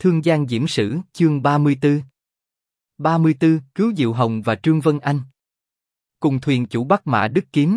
Thương Giang Diễm Sử, chương 34. 34, cứu Diệu Hồng và Trương Vân Anh. Cùng thuyền chủ bắt mã đứt kiếm.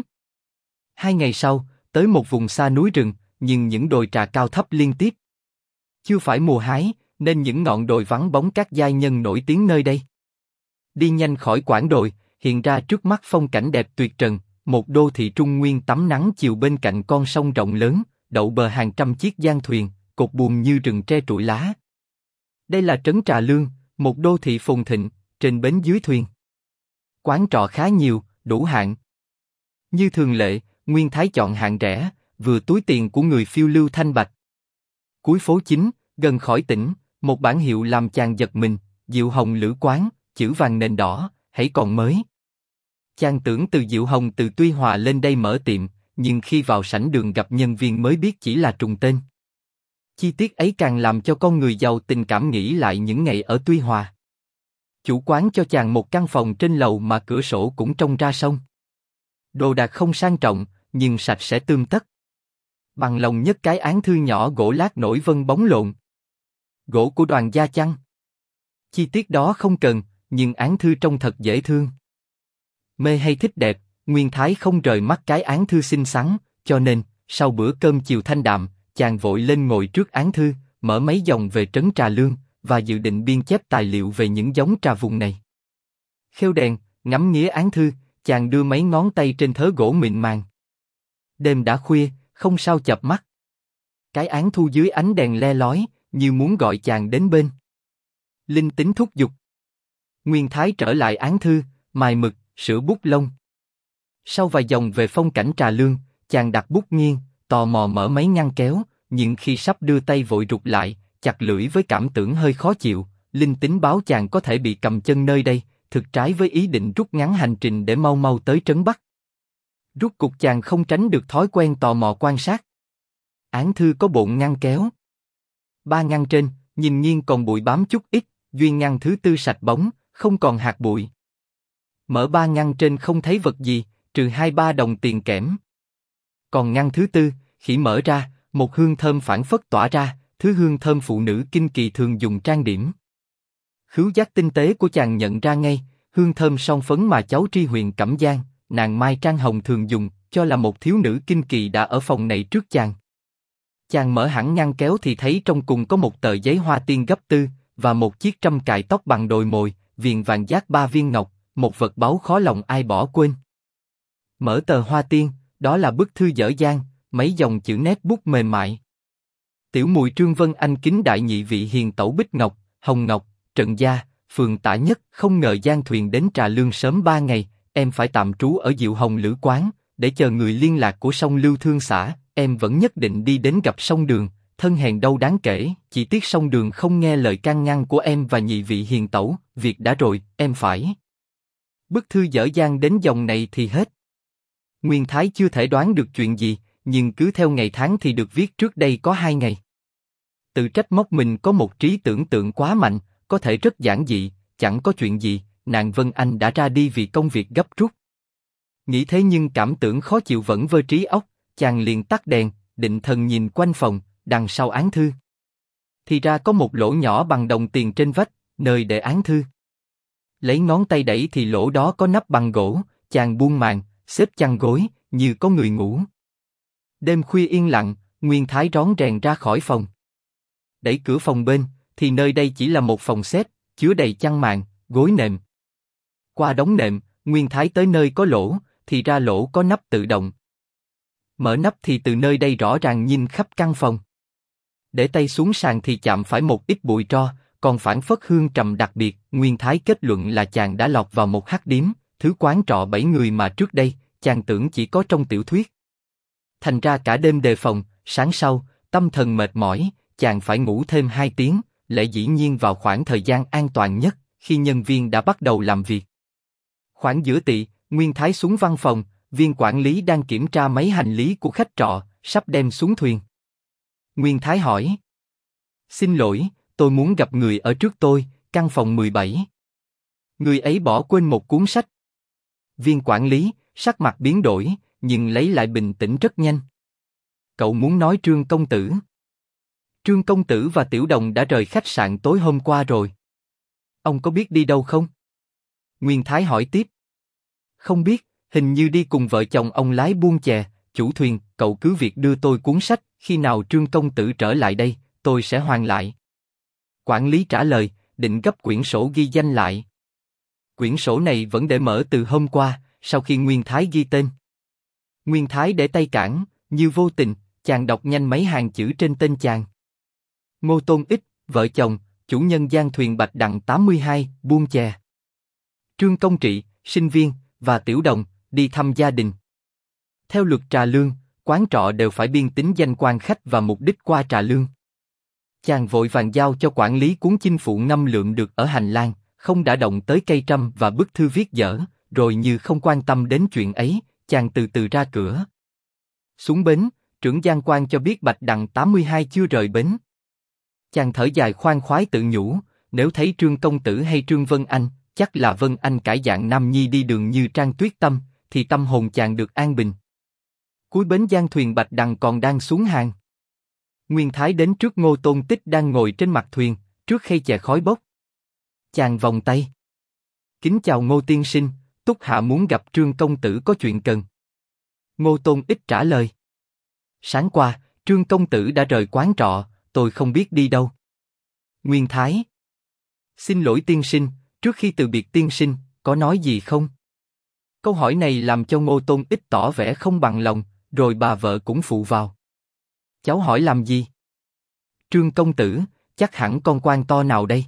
2 ngày sau, tới một vùng xa núi rừng, nhưng những đồi trà cao thấp liên tiếp. Chưa phải mùa hái, nên những ngọn đồi vắng bóng các giai nhân nổi tiếng nơi đây. Đi nhanh khỏi quãng đồi, hiện ra trước mắt phong cảnh đẹp tuyệt trần, một đô thị Trung Nguyên tắm nắng chiều bên cạnh con sông rộng lớn, đậu bờ hàng trăm chiếc giang thuyền, cột buồm như rừng tre trụi lá. Đây là trấn Trà Lương, một đô thị phồn thịnh, trên bến dưới thuyền. Quán trọ khá nhiều, đủ hạng. Như thường lệ, Nguyên Thái chọn hạng rẻ, vừa túi tiền của người phiêu lưu thanh bạch. Cuối phố chính, gần khỏi tỉnh, một bảng hiệu làm chàng giật mình, Diệu Hồng Lữ Quán, chữ vàng nền đỏ, hãy còn mới. Chàng tưởng từ Diệu Hồng từ Tuy Hòa lên đây mở tiệm, nhưng khi vào sảnh đường gặp nhân viên mới biết chỉ là trùng tên. Chi tiết ấy càng làm cho con người giàu tình cảm nghĩ lại những ngày ở Tuy Hòa. Chủ quán cho chàng một căn phòng trên lầu mà cửa sổ cũng trông ra sông. Đồ đạc không sang trọng, nhưng sạch sẽ tươm tất. Bằng lòng nhất cái án thư nhỏ gỗ lát nổi vân bóng lộn. Gỗ của Đoàn Gia chăng? Chi tiết đó không cần, nhưng án thư trông thật dễ thương. Mê hay thích đẹp, Nguyên Thái không rời mắt cái án thư xinh xắn, cho nên, sau bữa cơm chiều thanh đạm, chàng vội lên ngồi trước án thư, mở mấy dòng về trấn Trà Lương, và dự định biên chép tài liệu về những giống trà vùng này. Khêu đèn, ngắm nghía án thư, chàng đưa mấy ngón tay trên thớ gỗ mịn màng. Đêm đã khuya, không sao chợp mắt. Cái án thu dưới ánh đèn le lói, như muốn gọi chàng đến bên. Linh tính thúc giục. Nguyên Thái trở lại án thư, mài mực, sửa bút lông. Sau vài dòng về phong cảnh Trà Lương, chàng đặt bút nghiêng, tò mò mở mấy ngăn kéo, nhưng khi sắp đưa tay vội rụt lại, chặt lưỡi với cảm tưởng hơi khó chịu. Linh tính báo chàng có thể bị cầm chân nơi đây, thực trái với ý định rút ngắn hành trình để mau mau tới trấn Bắc. Rút cục chàng không tránh được thói quen tò mò quan sát. Án thư có bộn ngăn kéo. 3 ngăn trên, nhìn nghiêng còn bụi bám chút ít, duy ngăn thứ tư sạch bóng, không còn hạt bụi. Mở 3 ngăn trên không thấy vật gì, trừ 2-3 đồng tiền kẽm. Còn ngăn thứ tư, khi mở ra, một hương thơm phảng phất tỏa ra, thứ hương thơm phụ nữ kinh kỳ thường dùng trang điểm. Khứu giác tinh tế của chàng nhận ra ngay, hương thơm son phấn mà cháu tri huyện Cẩm Giang, nàng Mai Trang Hồng thường dùng, cho là một thiếu nữ kinh kỳ đã ở phòng này trước chàng. Chàng mở hẳn ngăn kéo thì thấy trong cùng có một tờ giấy hoa tiên gấp tư, và một chiếc trâm cài tóc bằng đồi mồi, viền vàng giác 3 viên ngọc, một vật báu khó lòng ai bỏ quên. Mở tờ hoa tiên, đó là bức thư dở dang, mấy dòng chữ nét bút mềm mại. Tiểu mùi Trương Vân Anh kính đại nhị vị hiền tẩu Bích Ngọc, Hồng Ngọc, Trần Gia, phường Tả Nhất, không ngờ giang thuyền đến Trà Lương sớm 3 ngày, em phải tạm trú ở Diệu Hồng Lữ Quán, để chờ người liên lạc của sông Lưu Thương xã, em vẫn nhất định đi đến gặp sông Đường, thân hèn đâu đáng kể, chỉ tiếc sông Đường không nghe lời can ngăn của em và nhị vị hiền tẩu, việc đã rồi, em phải. Bức thư dở dang đến dòng này thì hết. Nguyên Thái chưa thể đoán được chuyện gì, nhưng cứ theo ngày tháng thì được viết trước đây có 2 ngày. Tự trách móc mình có một trí tưởng tượng quá mạnh, có thể rất giản dị, chẳng có chuyện gì, nàng Vân Anh đã ra đi vì công việc gấp rút. Nghĩ thế nhưng cảm tưởng khó chịu vẫn vơ trí óc, chàng liền tắt đèn, định thần nhìn quanh phòng, đằng sau án thư. Thì ra có một lỗ nhỏ bằng đồng tiền trên vách, nơi để án thư. Lấy ngón tay đẩy thì lỗ đó có nắp bằng gỗ, chàng buông màn, xếp chăn gối, như có người ngủ. Đêm khuya yên lặng, Nguyên Thái rón rèn ra khỏi phòng. Đẩy cửa phòng bên, thì nơi đây chỉ là một phòng xếp, chứa đầy chăn màn, gối nệm. Qua đống nệm, Nguyên Thái tới nơi có lỗ, thì ra lỗ có nắp tự động. Mở nắp thì từ nơi đây rõ ràng nhìn khắp căn phòng. Để tay xuống sàn thì chạm phải một ít bụi tro, còn phảng phất hương trầm đặc biệt. Nguyên Thái kết luận là chàng đã lọt vào một hắc điếm, thứ quán trọ 7 người mà trước đây chàng tưởng chỉ có trong tiểu thuyết. Thành ra cả đêm đề phòng, sáng sau tâm thần mệt mỏi, chàng phải ngủ thêm 2 tiếng, lẽ dĩ nhiên vào khoảng thời gian an toàn nhất, khi nhân viên đã bắt đầu làm việc. Khoảng giữa tị, Nguyên Thái xuống văn phòng, viên quản lý đang kiểm tra mấy hành lý của khách trọ, sắp đem xuống thuyền. Nguyên Thái hỏi: "Xin lỗi, tôi muốn gặp người ở trước tôi, căn phòng 17. Người ấy bỏ quên một cuốn sách." Viên quản lý, sắc mặt biến đổi, nhưng lấy lại bình tĩnh rất nhanh. "Cậu muốn nói Trương công tử?" Trương công tử và Tiểu Đồng đã rời khách sạn tối hôm qua rồi. Ông có biết đi đâu không? Nguyên Thái hỏi tiếp. Không biết, hình như đi cùng vợ chồng ông lái buôn chè, chủ thuyền, cậu cứ việc đưa tôi cuốn sách, khi nào Trương công tử trở lại đây, tôi sẽ hoàn lại. Quản lý trả lời, định gấp quyển sổ ghi danh lại. Quyển sổ này vẫn để mở từ hôm qua, sau khi Nguyên Thái ghi tên. Nguyên Thái để tay cản, như vô tình, chàng đọc nhanh mấy hàng chữ trên tên chàng. Ngô Tôn Ích, vợ chồng, chủ nhân gian thuyền Bạch Đằng 82, buôn chè. Trương Công Trị, sinh viên, và Tiểu Đồng, đi thăm gia đình. Theo luật trà lương, quán trọ đều phải biên tính danh quan khách và mục đích qua trà lương. Chàng vội vàng giao cho quản lý cuốn chinh phụ ngâm lượng được ở hành lang, không đã động tới cây trâm và bức thư viết dở, rồi như không quan tâm đến chuyện ấy, chàng từ từ ra cửa. Xuống bến, trưởng giang quan cho biết Bạch Đằng 82 chưa rời bến. Chàng thở dài khoan khoái tự nhủ, nếu thấy Trương công tử hay Trương Vân Anh, chắc là Vân Anh cải dạng nam nhi đi đường như Trang Tuyết Tâm, thì tâm hồn chàng được an bình. Cuối bến gian thuyền Bạch Đằng còn đang xuống hàng. Nguyên Thái đến trước Ngô Tôn Tích đang ngồi trên mặt thuyền, trước khay chè khói bốc. Chàng vòng tay. Kính chào Ngô tiên sinh, Túc Hạ muốn gặp Trương công tử có chuyện cần. Ngô Tôn Ích trả lời. Sáng qua, Trương công tử đã rời quán trọ, tôi không biết đi đâu. Nguyên Thái. Xin lỗi tiên sinh, trước khi từ biệt tiên sinh, có nói gì không? Câu hỏi này làm cho Ngô Tôn Ích tỏ vẻ không bằng lòng, rồi bà vợ cũng phụ vào. Cháu hỏi làm gì? Trương công tử, chắc hẳn con quan to nào đây?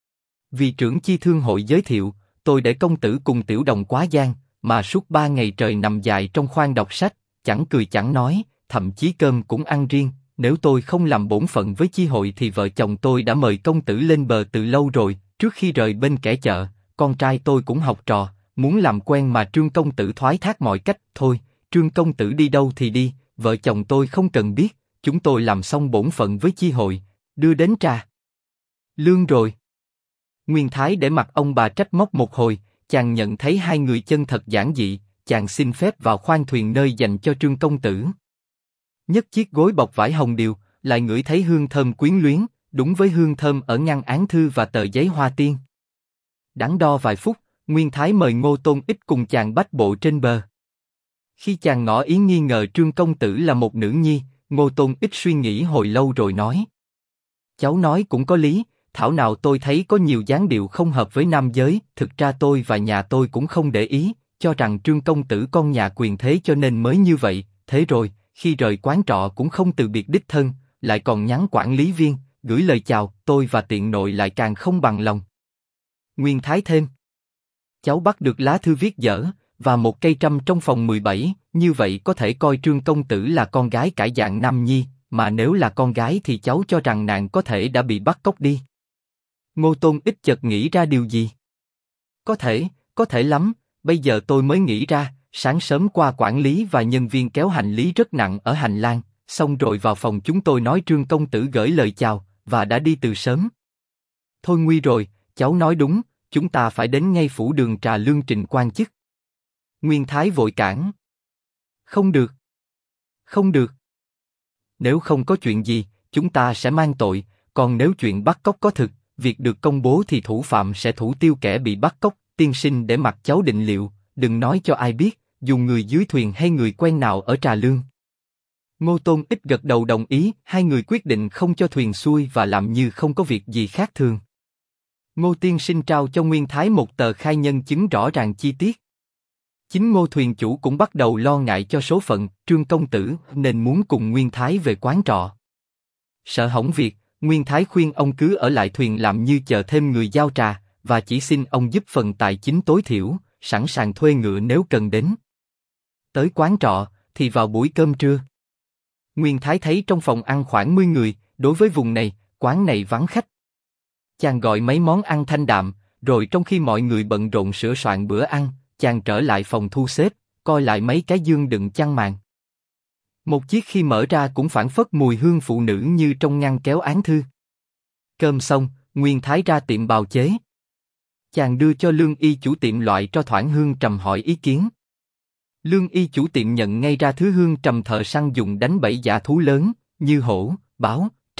Vì trưởng chi thương hội giới thiệu, tôi để công tử cùng Tiểu Đồng quá giang, mà suốt 3 ngày trời nằm dài trong khoang đọc sách, chẳng cười chẳng nói, thậm chí cơm cũng ăn riêng. Nếu tôi không làm bổn phận với chi hội thì vợ chồng tôi đã mời công tử lên bờ từ lâu rồi. Trước khi rời bên kẻ chợ, con trai tôi cũng học trò, muốn làm quen mà Trương công tử thoái thác mọi cách. Thôi, Trương công tử đi đâu thì đi, vợ chồng tôi không cần biết. Chúng tôi làm xong bổn phận với chi hội, đưa đến trà lương rồi. Nguyên Thái để mặt ông bà trách móc một hồi, chàng nhận thấy hai người chân thật giản dị, chàng xin phép vào khoang thuyền nơi dành cho Trương công tử. Nhấc chiếc gối bọc vải hồng điều, lại ngửi thấy hương thơm quyến luyến, đúng với hương thơm ở ngăn án thư và tờ giấy hoa tiên. Đắn đo vài phút, Nguyên Thái mời Ngô Tôn Ích cùng chàng bách bộ trên bờ. Khi chàng ngỏ ý nghi ngờ Trương công tử là một nữ nhi, Ngô Tôn Ích suy nghĩ hồi lâu rồi nói. Cháu nói cũng có lý, thảo nào tôi thấy có nhiều dáng điệu không hợp với nam giới, thực ra tôi và nhà tôi cũng không để ý, cho rằng Trương công tử con nhà quyền thế cho nên mới như vậy, thế rồi, khi rời quán trọ cũng không từ biệt đích thân, lại còn nhắn quản lý viên, gửi lời chào, tôi và tiện nội lại càng không bằng lòng. Nguyên Thái thêm. Cháu bắt được lá thư viết dở, và một cây trâm trong phòng 17, như vậy có thể coi Trương công tử là con gái cải dạng nam nhi, mà nếu là con gái thì cháu cho rằng nàng có thể đã bị bắt cóc đi. Ngô Tôn Ích chợt nghĩ ra điều gì. Có thể lắm, bây giờ tôi mới nghĩ ra, sáng sớm qua quản lý và nhân viên kéo hành lý rất nặng ở hành lang, xong rồi vào phòng chúng tôi nói Trương công tử gửi lời chào, và đã đi từ sớm. Thôi nguy rồi, cháu nói đúng, chúng ta phải đến ngay phủ đường trà lương trình quan chức. Nguyên Thái vội cản. Không được. Không được. Nếu không có chuyện gì, chúng ta sẽ mang tội, còn nếu chuyện bắt cóc có thực, việc được công bố thì thủ phạm sẽ thủ tiêu kẻ bị bắt cóc, tiên sinh để mặc cháu định liệu, đừng nói cho ai biết, dù người dưới thuyền hay người quen nào ở trà lương. Ngô Tôn Ích gật đầu đồng ý, hai người quyết định không cho thuyền xuôi và làm như không có việc gì khác thường. Ngô tiên sinh trao cho Nguyên Thái một tờ khai nhân chứng rõ ràng chi tiết. Chính Ngô thuyền chủ cũng bắt đầu lo ngại cho số phận Trương công tử nên muốn cùng Nguyên Thái về quán trọ. Sợ hỏng việc, Nguyên Thái khuyên ông cứ ở lại thuyền làm như chờ thêm người giao trà, và chỉ xin ông giúp phần tài chính tối thiểu, sẵn sàng thuê ngựa nếu cần đến. Tới quán trọ, thì vào buổi cơm trưa. Nguyên Thái thấy trong phòng ăn khoảng 10 người, đối với vùng này, quán này vắng khách. Chàng gọi mấy món ăn thanh đạm, rồi trong khi mọi người bận rộn sửa soạn bữa ăn, chàng trở lại phòng thu xếp, coi lại mấy cái dương đựng chăn màn. Một chiếc khi mở ra cũng phảng phất mùi hương phụ nữ như trong ngăn kéo án thư. Cơm xong, Nguyên Thái ra tiệm bào chế. Chàng đưa cho Lương Y chủ tiệm loại cho thoảng hương trầm hỏi ý kiến. Lương Y chủ tiệm nhận ngay ra thứ hương trầm thợ săn dùng đánh bẫy dã thú lớn, như hổ, báo, trăng,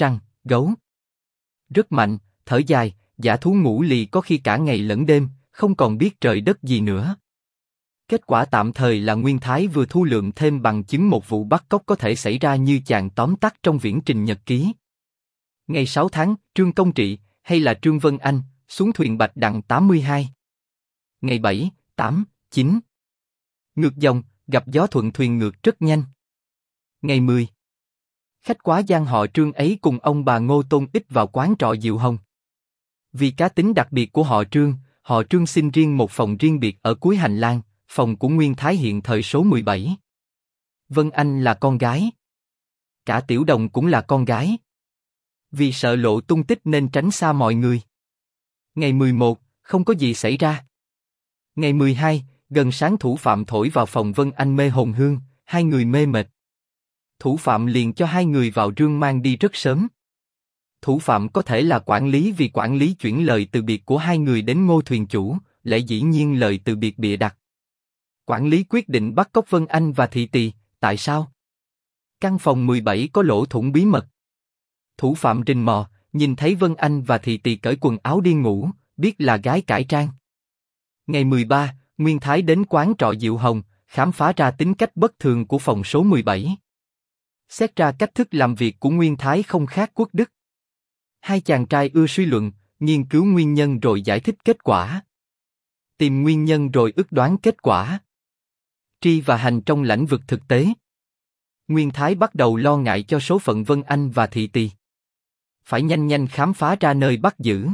gấu. Rất mạnh, thở dài, dã thú ngủ lì có khi cả ngày lẫn đêm, không còn biết trời đất gì nữa. Kết quả tạm thời là Nguyên Thái vừa thu lượm thêm bằng chứng một vụ bắt cóc có thể xảy ra như chàng tóm tắt trong viễn trình nhật ký. Ngày 6 tháng, Trương Công Trị, hay là Trương Vân Anh, xuống thuyền Bạch Đằng 82. Ngày 7, 8, 9. Ngược dòng, gặp gió thuận thuyền ngược rất nhanh. Ngày 10. Khách quá giang họ Trương ấy cùng ông bà Ngô Tôn Ích vào quán trọ Diệu Hồng. Vì cá tính đặc biệt của họ Trương xin riêng một phòng riêng biệt ở cuối hành lang, phòng của Nguyên Thái hiện thời số 17. Vân Anh là con gái. Cả Tiểu Đồng cũng là con gái. Vì sợ lộ tung tích nên tránh xa mọi người. Ngày 11, không có gì xảy ra. Ngày 12, gần sáng thủ phạm thổi vào phòng Vân Anh mê hồn hương, hai người mê mệt. Thủ phạm liền cho hai người vào rương mang đi rất sớm. Thủ phạm có thể là quản lý vì quản lý chuyển lời từ biệt của hai người đến Ngô thuyền chủ, lẽ dĩ nhiên lời từ biệt bịa đặt. Quản lý quyết định bắt cóc Vân Anh và Thị Tỳ, tại sao? Căn phòng 17 có lỗ thủng bí mật. Thủ phạm rình mò, nhìn thấy Vân Anh và Thị Tỳ cởi quần áo đi ngủ, biết là gái cải trang. Ngày 13, Nguyên Thái đến quán trọ Diệu Hồng, khám phá ra tính cách bất thường của phòng số 17. Xét ra cách thức làm việc của Nguyên Thái không khác Quốc Đức. Hai chàng trai ưa suy luận, nghiên cứu nguyên nhân rồi giải thích kết quả. Tìm nguyên nhân rồi ước đoán kết quả. Tri và hành trong lãnh vực thực tế. Nguyên Thái bắt đầu lo ngại cho số phận Vân Anh và Thị Tỳ. Phải nhanh nhanh khám phá ra nơi bắt giữ.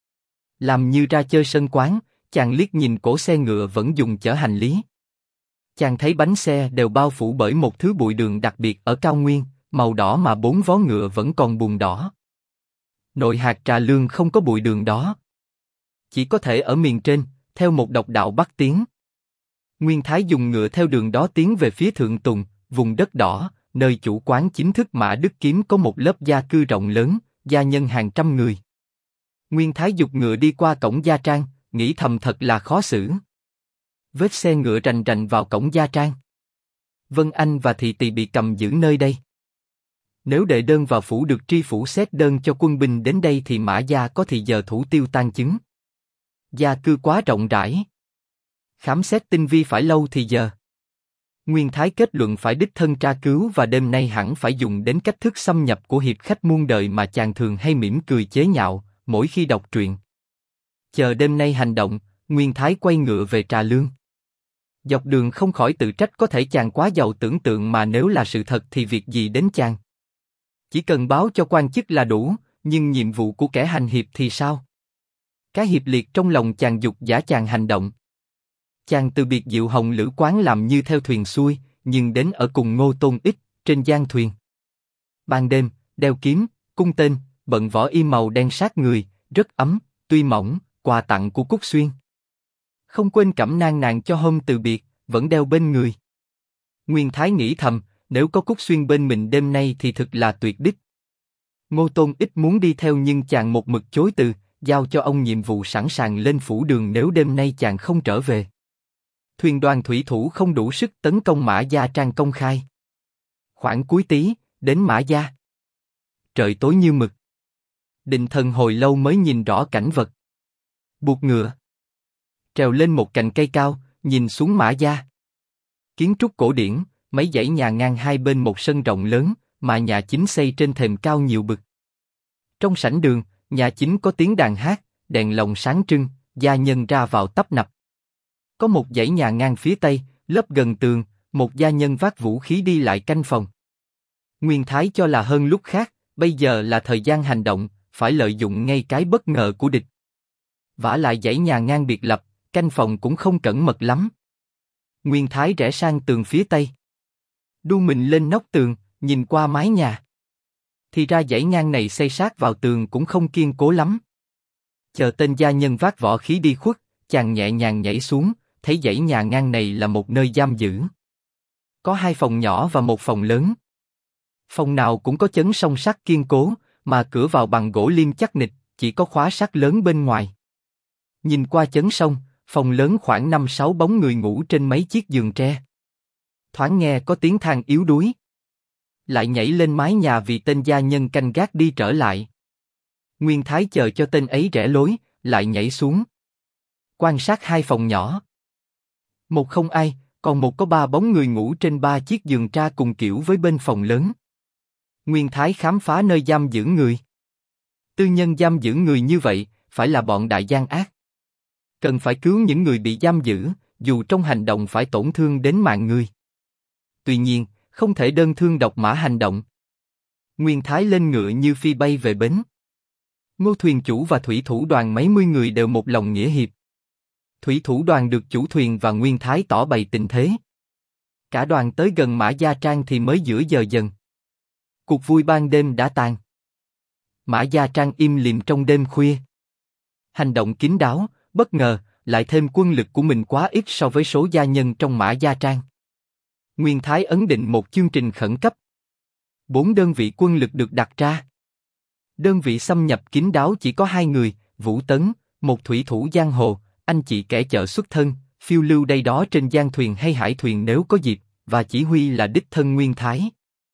Làm như ra chơi sân quán, chàng liếc nhìn cỗ xe ngựa vẫn dùng chở hành lý. Chàng thấy bánh xe đều bao phủ bởi một thứ bụi đường đặc biệt ở cao nguyên, màu đỏ mà bốn vó ngựa vẫn còn buồn đỏ. Nội hạt Trà Lương không có bụi đường đó. Chỉ có thể ở miền trên, theo một độc đạo bắc tiến. Nguyên Thái dùng ngựa theo đường đó tiến về phía Thượng Tùng, vùng đất đỏ, nơi chủ quán chính thức Mã Đức Kiếm có một lớp gia cư rộng lớn, gia nhân hàng trăm người. Nguyên Thái giục ngựa đi qua cổng gia trang, nghĩ thầm thật là khó xử. Vết xe ngựa rành rành vào cổng gia trang. Vân Anh và Thị Tỳ bị cầm giữ nơi đây. Nếu đệ đơn vào phủ được tri phủ xét đơn cho quân binh đến đây thì Mã gia có thì giờ thủ tiêu tan chứng. Gia cư quá rộng rãi. Khám xét tinh vi phải lâu thì giờ. Nguyên Thái kết luận phải đích thân tra cứu và đêm nay hẳn phải dùng đến cách thức xâm nhập của hiệp khách muôn đời mà chàng thường hay mỉm cười chế nhạo mỗi khi đọc truyện. Chờ đêm nay hành động, Nguyên Thái quay ngựa về Trà Lương. Dọc đường không khỏi tự trách có thể chàng quá giàu tưởng tượng mà nếu là sự thật thì việc gì đến chàng. Chỉ cần báo cho quan chức là đủ, nhưng nhiệm vụ của kẻ hành hiệp thì sao? Cái hiệp liệt trong lòng chàng dục giả chàng hành động. Chàng từ biệt Diệu Hồng lữ quán làm như theo thuyền xuôi, nhưng đến ở cùng Ngô Tôn Ích, trên giang thuyền. Ban đêm, đeo kiếm, cung tên, bận võ y màu đen sát người, rất ấm, tuy mỏng, quà tặng của Cúc Xuyên. Không quên cẩm nang nàng cho hôm từ biệt, vẫn đeo bên người. Nguyên Thái nghĩ thầm, nếu có Cúc Xuyên bên mình đêm nay thì thực là tuyệt đích. Ngô Tôn Ích muốn đi theo nhưng chàng một mực chối từ, giao cho ông nhiệm vụ sẵn sàng lên phủ đường nếu đêm nay chàng không trở về. Thuyền đoàn thủy thủ không đủ sức tấn công Mã Gia Trang công khai. Khoảng cuối Tý, đến Mã Gia. Trời tối như mực. Định thần hồi lâu mới nhìn rõ cảnh vật. Buộc ngựa. Trèo lên một cành cây cao, nhìn xuống Mã Gia. Kiến trúc cổ điển, mấy dãy nhà ngang hai bên một sân rộng lớn, mà nhà chính xây trên thềm cao nhiều bậc. Trong sảnh đường, nhà chính có tiếng đàn hát, đèn lồng sáng trưng, gia nhân ra vào tấp nập. Có một dãy nhà ngang phía tây, lớp gần tường, một gia nhân vác vũ khí đi lại canh phòng. Nguyên Thái cho là hơn lúc khác, bây giờ là thời gian hành động, phải lợi dụng ngay cái bất ngờ của địch. Vả lại dãy nhà ngang biệt lập, canh phòng cũng không cẩn mật lắm. Nguyên Thái rẽ sang tường phía tây. Đu mình lên nóc tường, nhìn qua mái nhà. Thì ra dãy ngang này xây sát vào tường cũng không kiên cố lắm. Chờ tên gia nhân vác võ khí đi khuất, chàng nhẹ nhàng nhảy xuống, thấy dãy nhà ngang này là một nơi giam giữ. Có hai phòng nhỏ và một phòng lớn. Phòng nào cũng có chấn song sắt kiên cố, mà cửa vào bằng gỗ liêm chắc nịch, chỉ có khóa sắt lớn bên ngoài. Nhìn qua chấn song, phòng lớn khoảng 5-6 bóng người ngủ trên mấy chiếc giường tre. Thoáng nghe có tiếng than yếu đuối. lại nhảy lên mái nhà vì tên gia nhân canh gác đi trở lại. Nguyên Thái chờ cho tên ấy rẽ lối, lại nhảy xuống. Quan sát hai phòng nhỏ. Một không ai, còn một có ba bóng người ngủ trên ba chiếc giường tra cùng kiểu với bên phòng lớn. Nguyên Thái khám phá nơi giam giữ người. Tư nhân giam giữ người như vậy, phải là bọn đại gian ác. Cần phải cứu những người bị giam giữ, dù trong hành động phải tổn thương đến mạng người. Tuy nhiên, không thể đơn thương độc mã hành động. Nguyên Thái lên ngựa như phi bay về bến. Ngô thuyền chủ và thủy thủ đoàn mấy mươi người đều một lòng nghĩa hiệp. Thủy thủ đoàn được chủ thuyền và Nguyên Thái tỏ bày tình thế. Cả đoàn tới gần Mã Gia Trang thì mới giữa giờ dần. Cuộc vui ban đêm đã tàn. Mã Gia Trang im lìm trong đêm khuya. Hành động kín đáo, bất ngờ, lại thêm quân lực của mình quá ít so với số gia nhân trong Mã Gia Trang. Nguyên Thái ấn định một chương trình khẩn cấp. 4 đơn vị quân lực được đặt ra. Đơn vị xâm nhập kín đáo chỉ có 2 người, Vũ Tấn, một thủy thủ giang hồ, anh chị kẻ chợ xuất thân, phiêu lưu đây đó trên giang thuyền hay hải thuyền nếu có dịp, và chỉ huy là đích thân Nguyên Thái.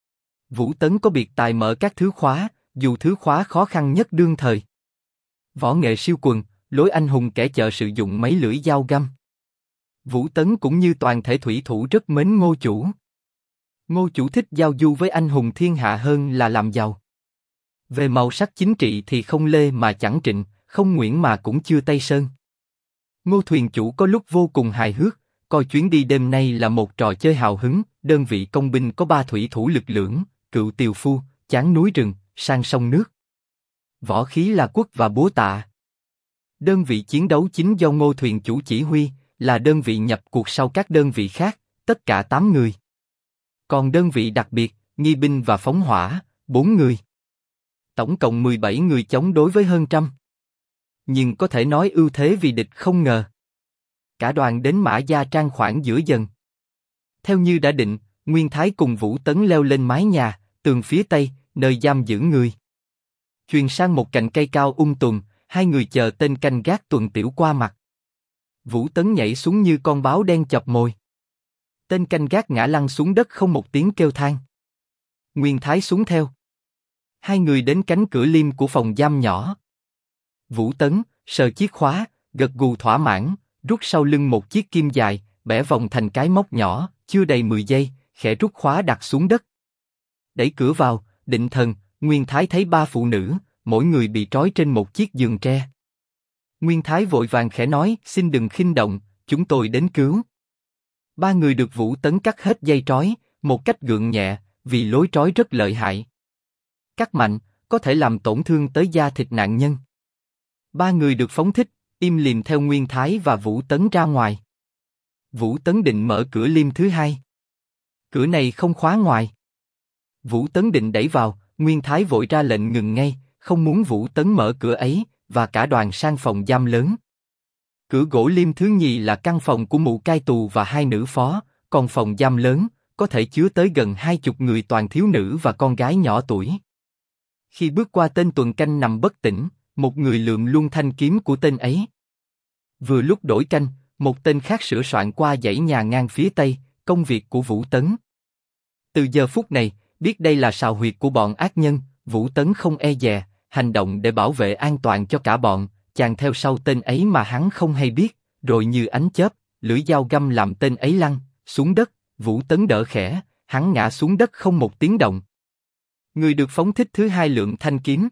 Vũ Tấn có biệt tài mở các thứ khóa, dù thứ khóa khó khăn nhất đương thời. Võ nghệ siêu quần, lối anh hùng kẻ chợ sử dụng mấy lưỡi dao găm. Vũ Tấn cũng như toàn thể thủy thủ rất mến Ngô chủ. Ngô chủ thích giao du với anh hùng thiên hạ hơn là làm giàu. Về màu sắc chính trị thì không Lê mà chẳng Trịnh, không Nguyễn mà cũng chưa Tây Sơn. Ngô thuyền chủ có lúc vô cùng hài hước, coi chuyến đi đêm nay là một trò chơi hào hứng. Đơn vị công binh có 3 thủy thủ lực lưỡng, Cựu Tiều Phu, Chán núi rừng, Sang sông nước. Võ khí là quất và búa tạ. Đơn vị chiến đấu chính do Ngô thuyền chủ chỉ huy, là đơn vị nhập cuộc sau các đơn vị khác, tất cả 8 người. Còn đơn vị đặc biệt, nghi binh và phóng hỏa, 4 người. Tổng cộng 17 người chống đối với hơn trăm. Nhưng có thể nói ưu thế vì địch không ngờ. Cả đoàn đến Mã Gia Trang khoảng giữa dần. Theo như đã định, Nguyên Thái cùng Vũ Tấn leo lên mái nhà, tường phía tây, nơi giam giữ người. Chuyền sang một cành cây cao tùm, 2 người chờ tên canh gác tuần tiểu qua mặt. Vũ Tấn nhảy xuống như con báo đen chọc mồi. Tên canh gác ngã lăn xuống đất không một tiếng kêu than. Nguyên Thái xuống theo. 2 người đến cánh cửa liêm của phòng giam nhỏ. Vũ Tấn sờ chiếc khóa, gật gù thỏa mãn, rút sau lưng một chiếc kim dài, bẻ vòng thành cái móc nhỏ, chưa đầy 10 giây, khẽ rút khóa đặt xuống đất. Đẩy cửa vào, định thần, Nguyên Thái thấy 3 phụ nữ, mỗi người bị trói trên một chiếc giường tre. Nguyên Thái vội vàng khẽ nói, xin đừng khinh động, chúng tôi đến cứu. 3 người được Vũ Tấn cắt hết dây trói, một cách gượng nhẹ, vì lối trói rất lợi hại. Cắt mạnh, có thể làm tổn thương tới da thịt nạn nhân. 3 người được phóng thích, im lìm theo Nguyên Thái và Vũ Tấn ra ngoài. Vũ Tấn định mở cửa liêm thứ 2. Cửa này không khóa ngoài. Vũ Tấn định đẩy vào, Nguyên Thái vội ra lệnh ngừng ngay, không muốn Vũ Tấn mở cửa ấy, và cả đoàn sang phòng giam lớn. Cửa gỗ liêm thứ 2 là căn phòng của mụ cai tù và 2 nữ phó, còn phòng giam lớn, có thể chứa tới gần 20 người toàn thiếu nữ và con gái nhỏ tuổi. Khi bước qua tên tuần canh nằm bất tỉnh, một người lượm luôn thanh kiếm của tên ấy. Vừa lúc đổi canh, một tên khác sửa soạn qua dãy nhà ngang phía tây, công việc của Vũ Tấn. Từ giờ phút này, biết đây là sào huyệt của bọn ác nhân, Vũ Tấn không e dè, hành động để bảo vệ an toàn cho cả bọn, chàng theo sau tên ấy mà hắn không hay biết, rồi như ánh chớp, lưỡi dao găm làm tên ấy lăn xuống đất, Vũ Tấn đỡ khẽ, hắn ngã xuống đất không một tiếng động. Người được phóng thích thứ 2 lượm thanh kiếm.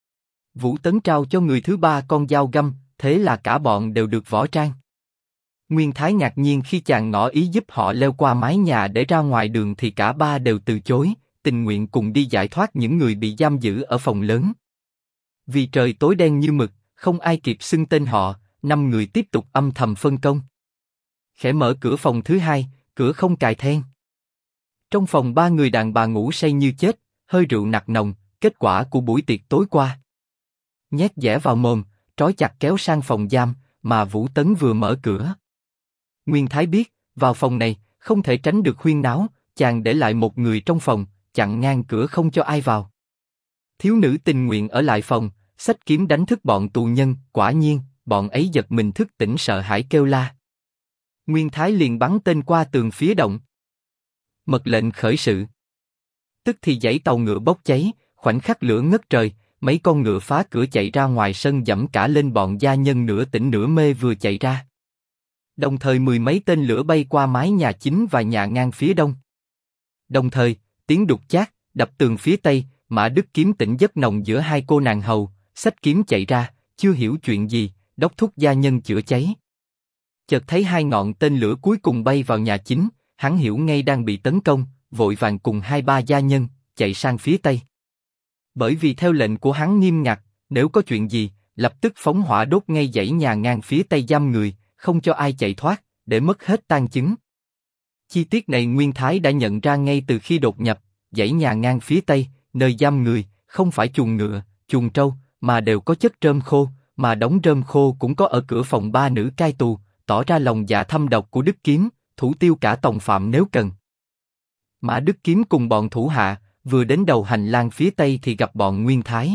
Vũ Tấn trao cho người thứ 3 con dao găm, thế là cả bọn đều được võ trang. Nguyên Thái ngạc nhiên khi chàng ngỏ ý giúp họ leo qua mái nhà để ra ngoài đường thì cả 3 đều từ chối, tình nguyện cùng đi giải thoát những người bị giam giữ ở phòng lớn. Vì trời tối đen như mực, không ai kịp xưng tên họ, 5 người tiếp tục âm thầm phân công. Khẽ mở cửa phòng thứ 2, cửa không cài then. Trong phòng 3 người đàn bà ngủ say như chết, hơi rượu nặc nồng, kết quả của buổi tiệc tối qua. Nhét dẻ vào mồm, trói chặt kéo sang phòng giam, mà Vũ Tấn vừa mở cửa. Nguyên Thái biết, vào phòng này, không thể tránh được huyên náo, chàng để lại một người trong phòng, chặn ngang cửa không cho ai vào. Thiếu nữ tình nguyện ở lại phòng, xách kiếm đánh thức bọn tù nhân, quả nhiên, bọn ấy giật mình thức tỉnh sợ hãi kêu la. Nguyên Thái liền bắn tên qua tường phía động. Mật lệnh khởi sự. Tức thì dãy tàu ngựa bốc cháy, khoảnh khắc lửa ngất trời, mấy con ngựa phá cửa chạy ra ngoài sân giẫm cả lên bọn gia nhân nửa tỉnh nửa mê vừa chạy ra. Đồng thời mười mấy tên lửa bay qua mái nhà chính và nhà ngang phía đông. Đồng thời, tiếng đục chát, đập tường phía tây, Mã Đức Kiếm tỉnh giấc nồng giữa hai cô nàng hầu, xách kiếm chạy ra, chưa hiểu chuyện gì, đốc thúc gia nhân chữa cháy. Chợt thấy hai ngọn tên lửa cuối cùng bay vào nhà chính, hắn hiểu ngay đang bị tấn công, vội vàng cùng hai ba gia nhân chạy sang phía tây. Bởi vì theo lệnh của hắn nghiêm ngặt, nếu có chuyện gì, lập tức phóng hỏa đốt ngay dãy nhà ngang phía tây giam người, không cho ai chạy thoát, để mất hết tang chứng. Chi tiết này Nguyên Thái đã nhận ra ngay từ khi đột nhập, dãy nhà ngang phía tây, nơi giam người, không phải chuồng ngựa, chuồng trâu, mà đều có chất rơm khô, mà đống rơm khô cũng có ở cửa phòng ba nữ cai tù, tỏ ra lòng dạ thâm độc của Đức Kiếm, thủ tiêu cả tòng phạm nếu cần. Mã Đức Kiếm cùng bọn thủ hạ, vừa đến đầu hành lang phía tây thì gặp bọn Nguyên Thái.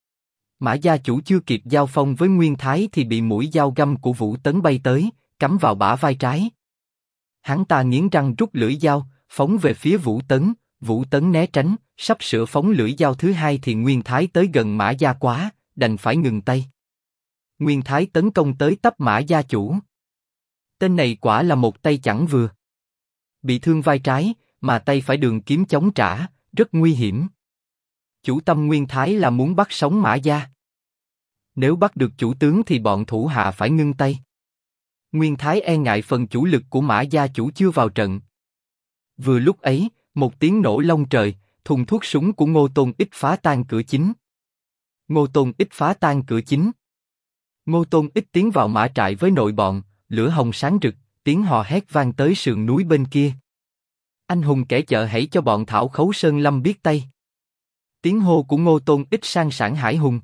Mã gia chủ chưa kịp giao phong với Nguyên Thái thì bị mũi dao găm của Vũ Tấn bay tới, cắm vào bả vai trái. Hắn ta nghiến răng rút lưỡi dao, phóng về phía Vũ Tấn né tránh, sắp sửa phóng lưỡi dao thứ hai thì Nguyên Thái tới gần Mã gia quá, đành phải ngừng tay. Nguyên Thái tấn công tới tấp Mã gia chủ. Tên này quả là một tay chẳng vừa. Bị thương vai trái, mà tay phải đường kiếm chống trả, rất nguy hiểm. Chủ tâm Nguyên Thái là muốn bắt sống Mã gia. Nếu bắt được chủ tướng thì bọn thủ hạ phải ngưng tay. Nguyên Thái e ngại phần chủ lực của Mã gia chủ chưa vào trận. Vừa lúc ấy, một tiếng nổ long trời, thùng thuốc súng của Ngô Tôn Ích phá tan cửa chính. Ngô Tôn Ích phá tan cửa chính. Ngô Tôn Ích tiến vào mã trại với nội bọn, lửa hồng sáng rực, tiếng hò hét vang tới sườn núi bên kia. Anh hùng kẻ chợ hãy cho bọn Thảo Khấu Sơn Lâm biết tay. Tiếng hô của Ngô Tôn Ích sang sảng hải hùng.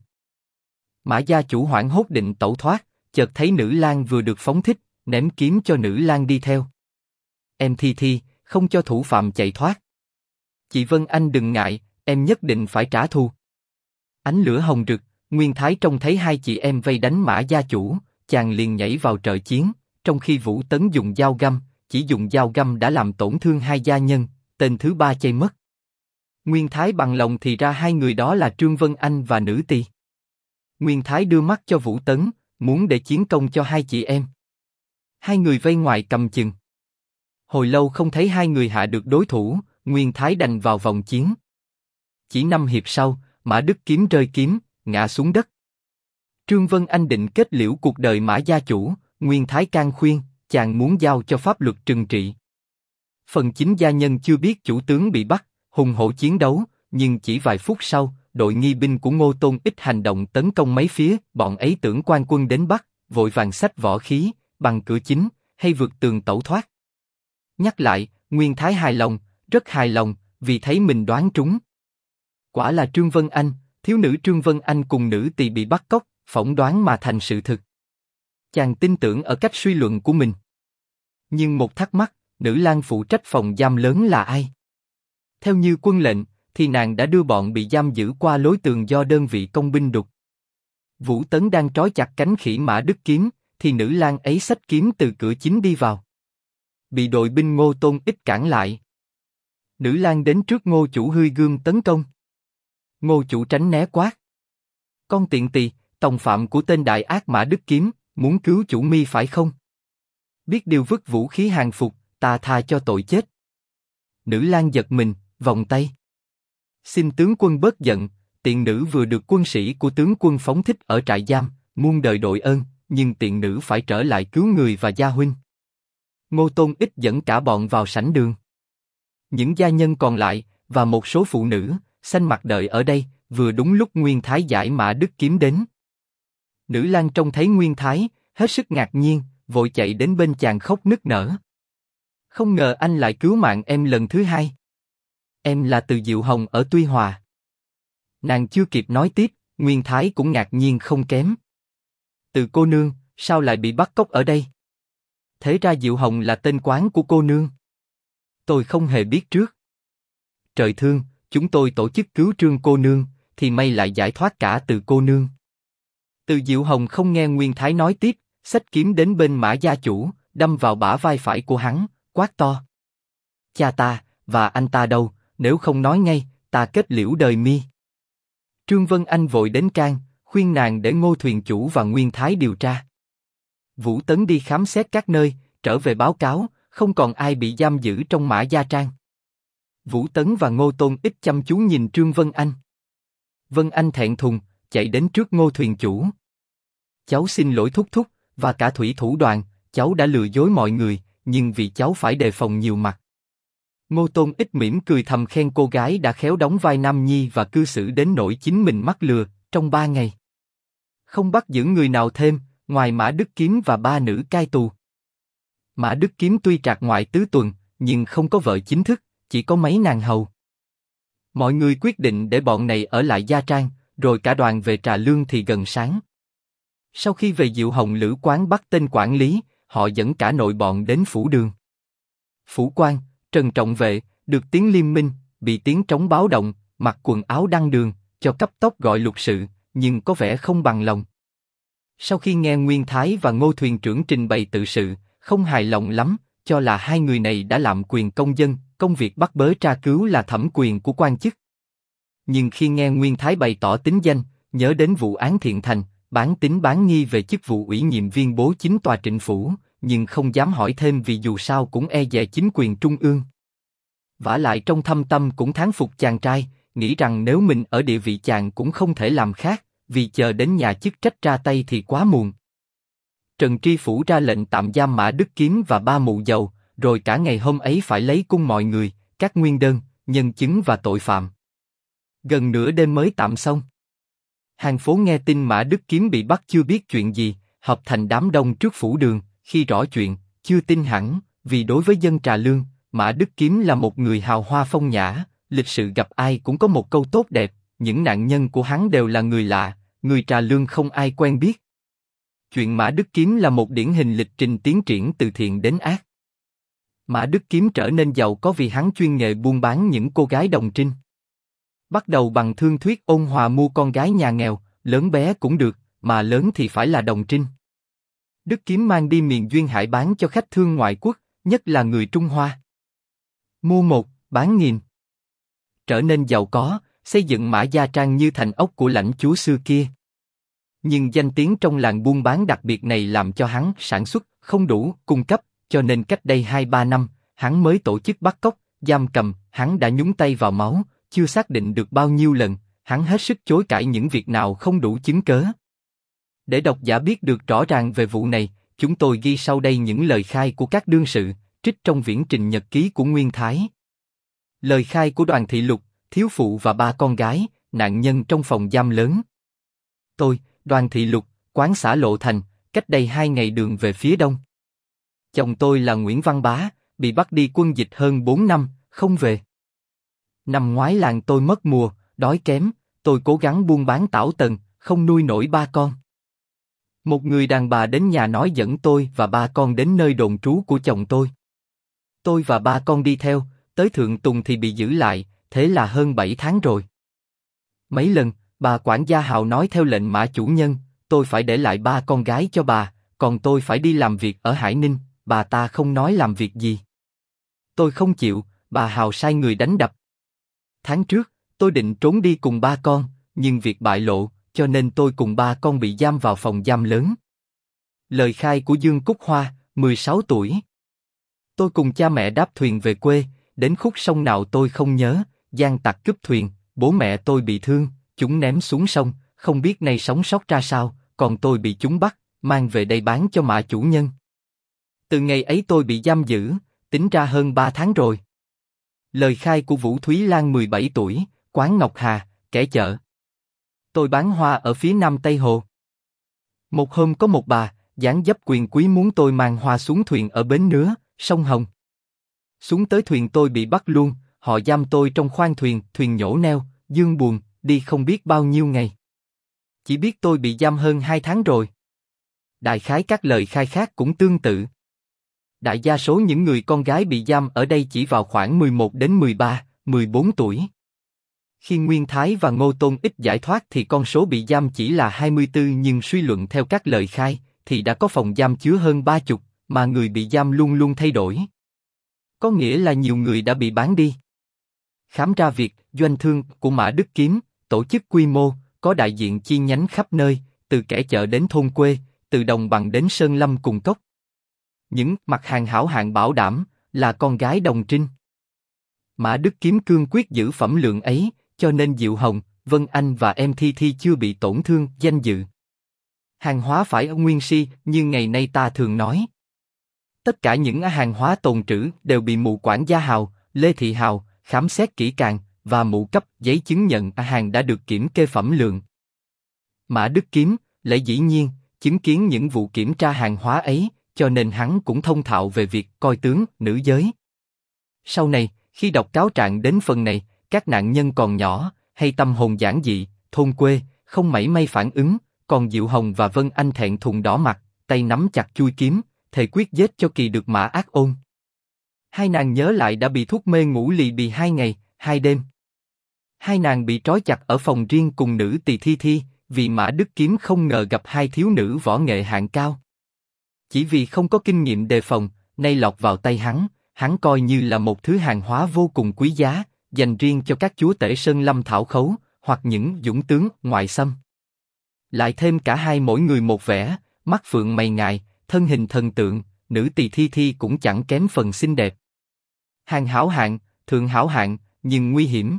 Mã gia chủ hoảng hốt định tẩu thoát, chợt thấy nữ lang vừa được phóng thích, ném kiếm cho nữ lang đi theo. Em Thi, không cho thủ phạm chạy thoát. Chị Vân Anh đừng ngại, em nhất định phải trả thù. Ánh lửa hồng rực, Nguyên Thái trông thấy hai chị em vây đánh Mã gia chủ, chàng liền nhảy vào trợ chiến, trong khi Vũ Tấn dùng dao găm, chỉ dùng dao găm đã làm tổn thương hai gia nhân, tên thứ ba chay mất. Nguyên Thái bằng lòng thì ra hai người đó là Trương Vân Anh và Nữ Tỳ. Nguyên Thái đưa mắt cho Vũ Tấn, muốn để chiến công cho hai chị em. Hai người vây ngoài cầm chừng. Hồi lâu không thấy hai người hạ được đối thủ, Nguyên Thái đành vào vòng chiến. Chỉ 5 hiệp sau, Mã Đức Kiếm rơi kiếm, ngã xuống đất. Trương Vân Anh định kết liễu cuộc đời Mã gia chủ, Nguyên Thái can khuyên, chàng muốn giao cho pháp luật trừng trị. Phần chính gia nhân chưa biết chủ tướng bị bắt, hùng hổ chiến đấu, nhưng chỉ vài phút sau, đội nghi binh của Ngô Tôn Ích hành động tấn công mấy phía, bọn ấy tưởng quan quân đến bắt, vội vàng xách võ khí, bằng cửa chính, hay vượt tường tẩu thoát. Nhắc lại, Nguyên Thái hài lòng, rất hài lòng, vì thấy mình đoán trúng. Quả là Trương Vân Anh, thiếu nữ Trương Vân Anh cùng Nữ Tỳ bị bắt cóc, phỏng đoán mà thành sự thực. Chàng tin tưởng ở cách suy luận của mình. Nhưng một thắc mắc, nữ lang phụ trách phòng giam lớn là ai? Theo như quân lệnh, thì nàng đã đưa bọn bị giam giữ qua lối tường do đơn vị công binh đục. Vũ Tấn đang trói chặt cánh khỉ Mã Đức Kiếm, thì nữ lang ấy xách kiếm từ cửa chính đi vào. Bị đội binh Ngô Tôn Ích cản lại. Nữ lang đến trước Ngô chủ hươi gương tấn công. Ngô chủ tránh né quát. Con tiện tỳ, tòng phạm của tên đại ác Mã Đức Kiếm, muốn cứu chủ mi phải không? Biết điều vứt vũ khí hàng phục, ta tha cho tội chết. Nữ lang giật mình, vòng tay. Xin tướng quân bớt giận, tiện nữ vừa được quân sĩ của tướng quân phóng thích ở trại giam, muôn đời đội ơn, nhưng tiện nữ phải trở lại cứu người và gia huynh. Ngô Tôn Ích dẫn cả bọn vào sảnh đường. Những gia nhân còn lại, và một số phụ nữ, xanh mặt đợi ở đây, vừa đúng lúc Nguyên Thái giải Mã Đức Kiếm đến. Nữ lang trông thấy Nguyên Thái, hết sức ngạc nhiên, vội chạy đến bên chàng khóc nức nở. Không ngờ anh lại cứu mạng em lần thứ hai. Em là Từ Diệu Hồng ở Tuy Hòa. Nàng chưa kịp nói tiếp, Nguyên Thái cũng ngạc nhiên không kém. Từ cô nương, sao lại bị bắt cóc ở đây? Thế ra Diệu Hồng là tên quán của cô nương. Tôi không hề biết trước. Trời thương, chúng tôi tổ chức cứu Trương cô nương, thì may lại giải thoát cả Từ cô nương. Từ Diệu Hồng không nghe Nguyên Thái nói tiếp, xách kiếm đến bên Mã gia chủ, đâm vào bả vai phải của hắn, quát to. Cha ta, và anh ta đâu, nếu không nói ngay, ta kết liễu đời mi. Trương Vân Anh vội đến can, khuyên nàng để Ngô thuyền chủ và Nguyên Thái điều tra. Vũ Tấn đi khám xét các nơi, trở về báo cáo, không còn ai bị giam giữ trong Mã Gia Trang. Vũ Tấn và Ngô Tôn Ích chăm chú nhìn Trương Vân Anh. Vân Anh thẹn thùng, chạy đến trước Ngô thuyền chủ. Cháu xin lỗi thúc thúc, và cả thủy thủ đoàn, cháu đã lừa dối mọi người, nhưng vì cháu phải đề phòng nhiều mặt. Ngô Tôn Ích mỉm cười thầm khen cô gái đã khéo đóng vai nam nhi và cư xử đến nỗi chính mình mắc lừa, trong 3 ngày. Không bắt giữ người nào thêm, ngoài Mã Đức Kiếm và 3 nữ cai tù. Mã Đức Kiếm tuy trạc ngoại tứ tuần, nhưng không có vợ chính thức, chỉ có mấy nàng hầu. Mọi người quyết định để bọn này ở lại Gia Trang, rồi cả đoàn về Trà Lương thì gần sáng. Sau khi về Diệu Hồng Lữ quán bắt tên quản lý, họ dẫn cả nội bọn đến phủ đường. Phủ quan, Trần Trọng Vệ, được tiếng liên minh, bị tiếng trống báo động, mặc quần áo đăng đường, cho cấp tốc gọi lục sự, nhưng có vẻ không bằng lòng. Sau khi nghe Nguyên Thái và Ngô thuyền trưởng trình bày tự sự, không hài lòng lắm, cho là hai người này đã lạm quyền công dân, công việc bắt bớ tra cứu là thẩm quyền của quan chức. Nhưng khi nghe Nguyên Thái bày tỏ tính danh, nhớ đến vụ án Thiện Thành, bán tín bán nghi về chức vụ ủy nhiệm viên bố chính tòa Trịnh phủ, nhưng không dám hỏi thêm vì dù sao cũng e dè chính quyền trung ương. Vả lại trong thâm tâm cũng thán phục chàng trai, nghĩ rằng nếu mình ở địa vị chàng cũng không thể làm khác, vì chờ đến nhà chức trách ra tay thì quá muộn. Trần Tri Phủ ra lệnh tạm giam Mã Đức Kiếm và 3 mụ dầu, rồi cả ngày hôm ấy phải lấy cung mọi người, các nguyên đơn, nhân chứng và tội phạm. Gần nửa đêm mới tạm xong. Hàng phố nghe tin Mã Đức Kiếm bị bắt chưa biết chuyện gì, họp thành đám đông trước phủ đường, khi rõ chuyện, chưa tin hẳn, vì đối với dân Trà Lương, Mã Đức Kiếm là một người hào hoa phong nhã, lịch sự gặp ai cũng có một câu tốt đẹp, những nạn nhân của hắn đều là người lạ, người Trà Lương không ai quen biết. Chuyện Mã Đức Kiếm là một điển hình lịch trình tiến triển từ thiện đến ác. Mã Đức Kiếm trở nên giàu có vì hắn chuyên nghề buôn bán những cô gái đồng trinh. Bắt đầu bằng thương thuyết ôn hòa mua con gái nhà nghèo, lớn bé cũng được, mà lớn thì phải là đồng trinh. Đức Kiếm mang đi miền duyên hải bán cho khách thương ngoại quốc, nhất là người Trung Hoa. Mua 1, bán nghìn. Trở nên giàu có, xây dựng Mã Gia Trang như thành ốc của lãnh chúa xưa kia. Nhưng danh tiếng trong làng buôn bán đặc biệt này làm cho hắn sản xuất không đủ cung cấp, cho nên cách đây 2-3 năm, hắn mới tổ chức bắt cóc, giam cầm. Hắn đã nhúng tay vào máu, chưa xác định được bao nhiêu lần, hắn hết sức chối cãi những việc nào không đủ chứng cớ. Để độc giả biết được rõ ràng về vụ này, chúng tôi ghi sau đây những lời khai của các đương sự, trích trong viễn trình nhật ký của Nguyên Thái. Lời khai của Đoàn Thị Lục, thiếu phụ và 3 con gái, nạn nhân trong phòng giam lớn. Tôi, Đoàn Thị Lục, quán xã Lộ Thành, cách đây 2 ngày đường về phía đông. Chồng tôi là Nguyễn Văn Bá, bị bắt đi quân dịch hơn 4 năm, không về. Năm ngoái làng tôi mất mùa, đói kém, tôi cố gắng buôn bán tảo tần, không nuôi nổi 3 con. Một người đàn bà đến nhà nói dẫn tôi và 3 con đến nơi đồn trú của chồng tôi. Tôi và 3 con đi theo, tới Thượng Tùng thì bị giữ lại, thế là hơn 7 tháng rồi. Mấy lần, bà quản gia Hào nói theo lệnh Mã chủ nhân, tôi phải để lại 3 con gái cho bà, còn tôi phải đi làm việc ở Hải Ninh, bà ta không nói làm việc gì. Tôi không chịu, bà Hào sai người đánh đập. Tháng trước, tôi định trốn đi cùng 3 con, nhưng việc bại lộ, cho nên tôi cùng 3 con bị giam vào phòng giam lớn. Lời khai của Dương Cúc Hoa, 16 tuổi. Tôi cùng cha mẹ đáp thuyền về quê, đến khúc sông nào tôi không nhớ, giang tặc cướp thuyền, bố mẹ tôi bị thương, chúng ném xuống sông, không biết nay sống sót ra sao, còn tôi bị chúng bắt, mang về đây bán cho Mã chủ nhân. Từ ngày ấy tôi bị giam giữ, tính ra hơn 3 tháng rồi. Lời khai của Vũ Thúy Lan 17 tuổi, quán Ngọc Hà, kẻ chợ. Tôi bán hoa ở phía nam Tây Hồ. Một hôm có một bà, dáng dấp quyền quý muốn tôi mang hoa xuống thuyền ở bến Nứa, sông Hồng. Xuống tới thuyền tôi bị bắt luôn, họ giam tôi trong khoang thuyền, thuyền nhổ neo, dương buồn, đi không biết bao nhiêu ngày. Chỉ biết tôi bị giam hơn 2 tháng rồi. Đại khái các lời khai khác cũng tương tự. Đại đa số những người con gái bị giam ở đây chỉ vào khoảng 11 đến 13, 14 tuổi. Khi Nguyên Thái và Ngô Tôn Ích giải thoát thì con số bị giam chỉ là 24, nhưng suy luận theo các lời khai thì đã có phòng giam chứa hơn 30, mà người bị giam luôn luôn thay đổi. Có nghĩa là nhiều người đã bị bán đi. khám ra việc doanh thương của Mã Đức Kiếm, tổ chức quy mô, có đại diện chi nhánh khắp nơi, từ kẻ chợ đến thôn quê, từ đồng bằng đến sơn lâm cùng cốc. Những mặt hàng hảo hạng bảo đảm là con gái đồng trinh. Mã Đức Kiếm cương quyết giữ phẩm lượng ấy, cho nên Diệu Hồng, Vân Anh và em Thi Thi chưa bị tổn thương danh dự. Hàng hóa phải nguyên si như ngày nay ta thường nói. Tất cả những hàng hóa tồn trữ đều bị mụ quản gia Hào, Lê Thị Hào khám xét kỹ càng và mụ cấp giấy chứng nhận hàng đã được kiểm kê phẩm lượng. Mã Đức Kiếm lại dĩ nhiên chứng kiến những vụ kiểm tra hàng hóa ấy, cho nên hắn cũng thông thạo về việc coi tướng nữ giới. Sau này, khi đọc cáo trạng đến phần này, các nạn nhân còn nhỏ hay tâm hồn giản dị, thôn quê, không mảy may phản ứng, còn Diệu Hồng và Vân Anh thẹn thùng đỏ mặt, tay nắm chặt chuôi kiếm, thề quyết giết cho kỳ được Mã Ác Ôn. Hai nàng nhớ lại đã bị thuốc mê ngủ lì bì 2 ngày, 2 đêm. Hai nàng bị trói chặt ở phòng riêng cùng nữ tỳ Thi Thi, vì Mã Đức Kiếm không ngờ gặp hai thiếu nữ võ nghệ hạng cao. Chỉ vì không có kinh nghiệm đề phòng, nay lọt vào tay hắn coi như là một thứ hàng hóa vô cùng quý giá, dành riêng cho các chúa tể sơn lâm thảo khấu, hoặc những dũng tướng ngoại xâm. Lại thêm cả hai mỗi người một vẻ, mắt phượng mày ngài, thân hình thần tượng, nữ tỳ Thi Thi cũng chẳng kém phần xinh đẹp. Hàng hảo hạng, thượng hảo hạng, nhưng nguy hiểm.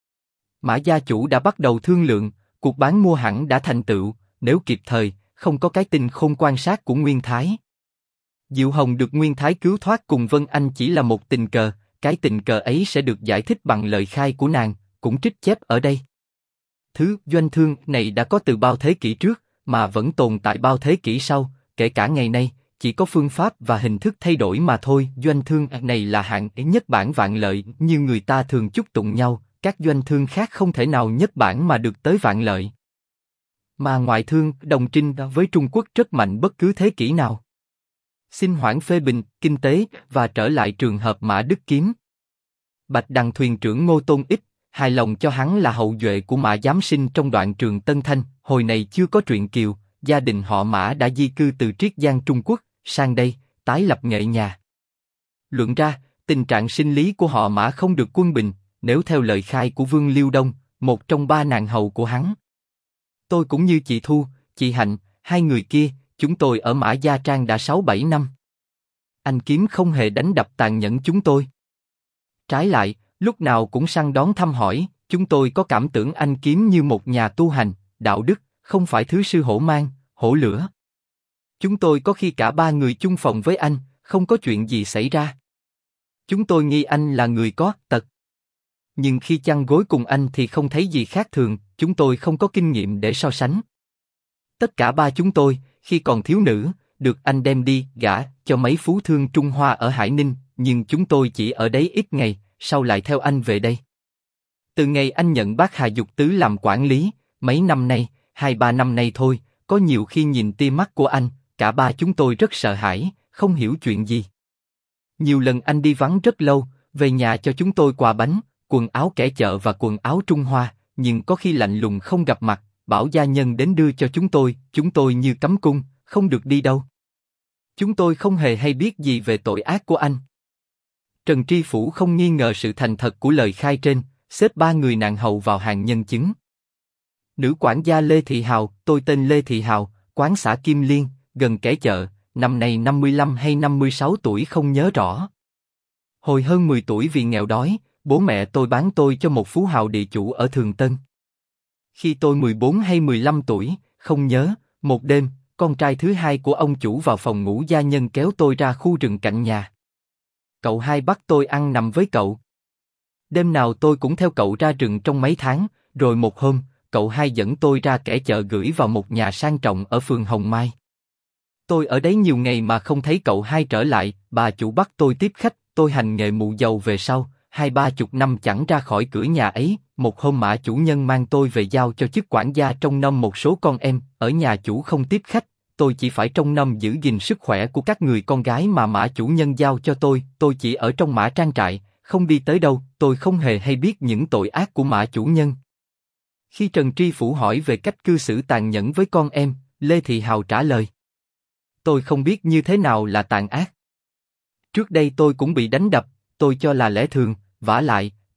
Mã gia chủ đã bắt đầu thương lượng, cuộc bán mua hẳn đã thành tựu, nếu kịp thời, không có cái tin khôn quan sát của Nguyên Thái. Diệu Hồng được Nguyên Thái cứu thoát cùng Vân Anh chỉ là một tình cờ, cái tình cờ ấy sẽ được giải thích bằng lời khai của nàng, cũng trích chép ở đây. Thứ doanh thương này đã có từ bao thế kỷ trước, mà vẫn tồn tại bao thế kỷ sau, kể cả ngày nay, chỉ có phương pháp và hình thức thay đổi mà thôi. Doanh thương này là hạng nhất bản vạn lợi, như người ta thường chúc tụng nhau, các doanh thương khác không thể nào nhất bản mà được tới vạn lợi. Mà ngoại thương đồng trinh với Trung Quốc rất mạnh bất cứ thế kỷ nào. Xin hoãn phê bình kinh tế và trở lại trường hợp Mã Đức Kiếm. Bạch Đằng thuyền trưởng Ngô Tôn Ích hài lòng cho hắn là hậu duệ của Mã Giám Sinh trong đoạn Trường Tân Thanh. Hồi này chưa có truyện Kiều, gia đình họ Mã đã di cư từ Triết Giang Trung Quốc sang đây tái lập nghệ nhà. Luận ra, tình trạng sinh lý của họ Mã không được quân bình, nếu theo lời khai của Vương Liêu Đông, một trong 3 nàng hầu của hắn. Tôi cũng như chị Thu, chị Hạnh, hai người kia, chúng tôi ở Mã Gia Trang đã 6-7 năm. Anh Kiếm không hề đánh đập tàn nhẫn chúng tôi. Trái lại, lúc nào cũng săn đón thăm hỏi, chúng tôi có cảm tưởng anh Kiếm như một nhà tu hành, đạo đức, không phải thứ sư hổ mang, hổ lửa. Chúng tôi có khi cả 3 người chung phòng với anh, không có chuyện gì xảy ra. Chúng tôi nghi anh là người có tật. Nhưng khi chăn gối cùng anh thì không thấy gì khác thường, chúng tôi không có kinh nghiệm để so sánh. Tất cả 3 chúng tôi, khi còn thiếu nữ, được anh đem đi gả cho mấy phú thương Trung Hoa ở Hải Ninh, nhưng chúng tôi chỉ ở đấy ít ngày, sau lại theo anh về đây. Từ ngày anh nhận bác Hà Dục Tứ làm quản lý, mấy năm nay, 2-3 năm nay thôi, có nhiều khi nhìn tia mắt của anh, cả 3 chúng tôi rất sợ hãi, không hiểu chuyện gì. Nhiều lần anh đi vắng rất lâu, về nhà cho chúng tôi quà bánh, quần áo kẻ chợ và quần áo Trung Hoa, nhưng có khi lạnh lùng không gặp mặt, bảo gia nhân đến đưa cho chúng tôi như cấm cung, không được đi đâu. Chúng tôi không hề hay biết gì về tội ác của anh. Trần Tri Phủ không nghi ngờ sự thành thật của lời khai trên, xếp 3 người nàng hầu vào hàng nhân chứng. Nữ quản gia Lê Thị Hào, tôi tên Lê Thị Hào, quán xã Kim Liên, gần kẻ chợ, năm nay 55 hay 56 tuổi không nhớ rõ. Hồi hơn 10 tuổi vì nghèo đói, bố mẹ tôi bán tôi cho một phú hào địa chủ ở Thường Tân. Khi tôi 14 hay 15 tuổi, không nhớ, một đêm, con trai thứ hai của ông chủ vào phòng ngủ gia nhân kéo tôi ra khu rừng cạnh nhà. Cậu hai bắt tôi ăn nằm với cậu. Đêm nào tôi cũng theo cậu ra rừng trong mấy tháng, rồi một hôm, cậu hai dẫn tôi ra kẻ chợ gửi vào một nhà sang trọng ở phường Hồng Mai. Tôi ở đấy nhiều ngày mà không thấy cậu hai trở lại, bà chủ bắt tôi tiếp khách, tôi hành nghề mụ dầu về sau, 20-30 năm chẳng ra khỏi cửa nhà ấy. Một hôm Mã chủ nhân mang tôi về giao cho chức quản gia trông nom một số con em, ở nhà chủ không tiếp khách, tôi chỉ phải trông nom giữ gìn sức khỏe của các người con gái mà Mã chủ nhân giao cho tôi chỉ ở trong Mã trang trại, không đi tới đâu, tôi không hề hay biết những tội ác của Mã chủ nhân. Khi Trần Tri Phủ hỏi về cách cư xử tàn nhẫn với con em, Lê Thị Hào trả lời: tôi không biết như thế nào là tàn ác. Trước đây tôi cũng bị đánh đập, tôi cho là lẽ thường, vả lại,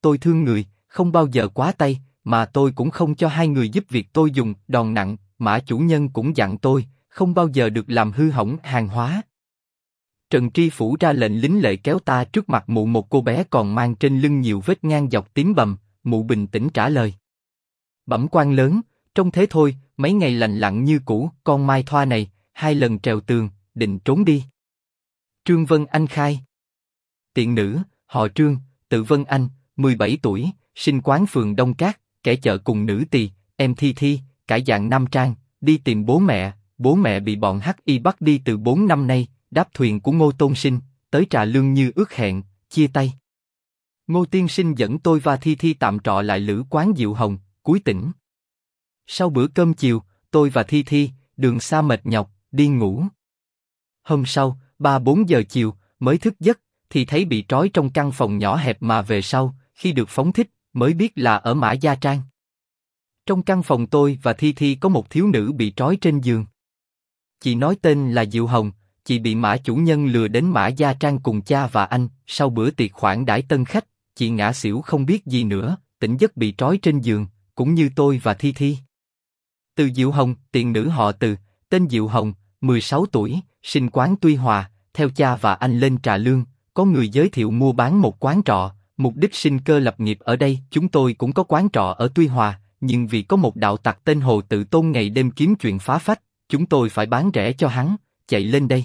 tôi thương người, không bao giờ quá tay, mà tôi cũng không cho hai người giúp việc tôi dùng đòn nặng. Mã chủ nhân cũng dặn tôi, không bao giờ được làm hư hỏng hàng hóa. Trần Tri Phủ ra lệnh lính lệ kéo ta trước mặt mụ một cô bé còn mang trên lưng nhiều vết ngang dọc tím bầm. Mụ bình tĩnh trả lời: Bẩm quan lớn, trông thế thôi, mấy ngày lành lặn như cũ, con Mai Thoa này, 2 lần trèo tường, định trốn đi. Trương Vân Anh khai: Tiện nữ, họ Trương, tự Vân Anh, 17 tuổi, sinh quán phường Đông Cát, kẻ chợ cùng nữ tỳ, em Thi Thi, cải dạng nam trang, đi tìm bố mẹ bị bọn Hắc Y bắt đi từ 4 năm nay, đáp thuyền của Ngô Tôn Sinh, tới Trà Lương như ước hẹn, chia tay. Ngô tiên sinh dẫn tôi và Thi Thi tạm trọ lại lữ quán Diệu Hồng, cuối tỉnh. Sau bữa cơm chiều, tôi và Thi Thi, đường xa mệt nhọc, đi ngủ. Hôm sau, 3-4 giờ chiều, mới thức giấc, thì thấy bị trói trong căn phòng nhỏ hẹp mà về sau, khi được phóng thích, mới biết là ở Mã Gia Trang. Trong căn phòng tôi và Thi Thi có một thiếu nữ bị trói trên giường. Chị nói tên là Diệu Hồng, chị bị Mã chủ nhân lừa đến Mã Gia Trang cùng cha và anh, sau bữa tiệc khoản đãi tân khách, chị ngã xỉu không biết gì nữa, tỉnh giấc bị trói trên giường, cũng như tôi và Thi Thi. Từ Diệu Hồng, tiện nữ họ Từ, tên Diệu Hồng, 16 tuổi, sinh quán Tuy Hòa, theo cha và anh lên Trà Lương, có người giới thiệu mua bán một quán trọ, mục đích sinh cơ lập nghiệp ở đây. Chúng tôi cũng có quán trọ ở Tuy Hòa, nhưng vì có một đạo tặc tên Hồ Tự Tôn ngày đêm kiếm chuyện phá phách, chúng tôi phải bán rẻ cho hắn, chạy lên đây.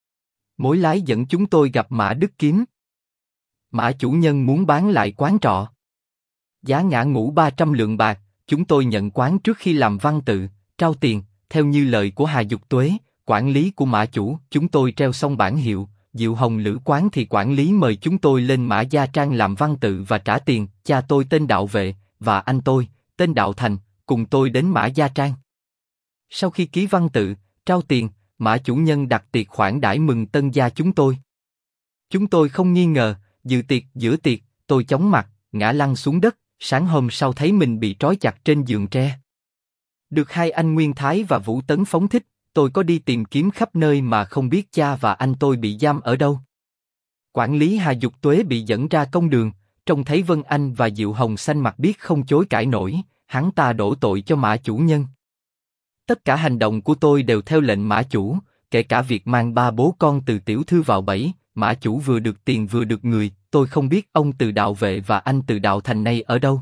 Mối lái dẫn chúng tôi gặp Mã Đức Kiếm. Mã chủ nhân muốn bán lại quán trọ. Giá ngã ngũ 300 lượng bạc, chúng tôi nhận quán trước khi làm văn tự, trao tiền, theo như lời của Hà Dục Tuế, quản lý của Mã chủ. Chúng tôi treo xong bản hiệu, Diệu Hồng lữ quán thì quản lý mời chúng tôi lên Mã Gia Trang làm văn tự và trả tiền. Cha tôi tên Đạo Vệ, và anh tôi, tên Đạo Thành, cùng tôi đến Mã Gia Trang. Sau khi ký văn tự, trao tiền, Mã chủ nhân đặt tiệc khoản đãi mừng tân gia chúng tôi. Chúng tôi không nghi ngờ, dự tiệc giữa tiệc, tôi chóng mặt, ngã lăn xuống đất. Sáng hôm sau thấy mình bị trói chặt trên giường tre. Được hai anh Nguyên Thái và Vũ Tấn phóng thích, tôi có đi tìm kiếm khắp nơi mà không biết cha và anh tôi bị giam ở đâu. Quản lý Hà Dục Tuế bị dẫn ra công đường, trông thấy Vân Anh và Diệu Hồng xanh mặt biết không chối cãi nổi, hắn ta đổ tội cho Mã chủ nhân. Tất cả hành động của tôi đều theo lệnh Mã chủ, kể cả việc mang 3 bố con từ tiểu thư vào bẫy. Mã chủ vừa được tiền vừa được người, tôi không biết ông Từ Đạo Vệ và anh Từ Đạo Thành này ở đâu.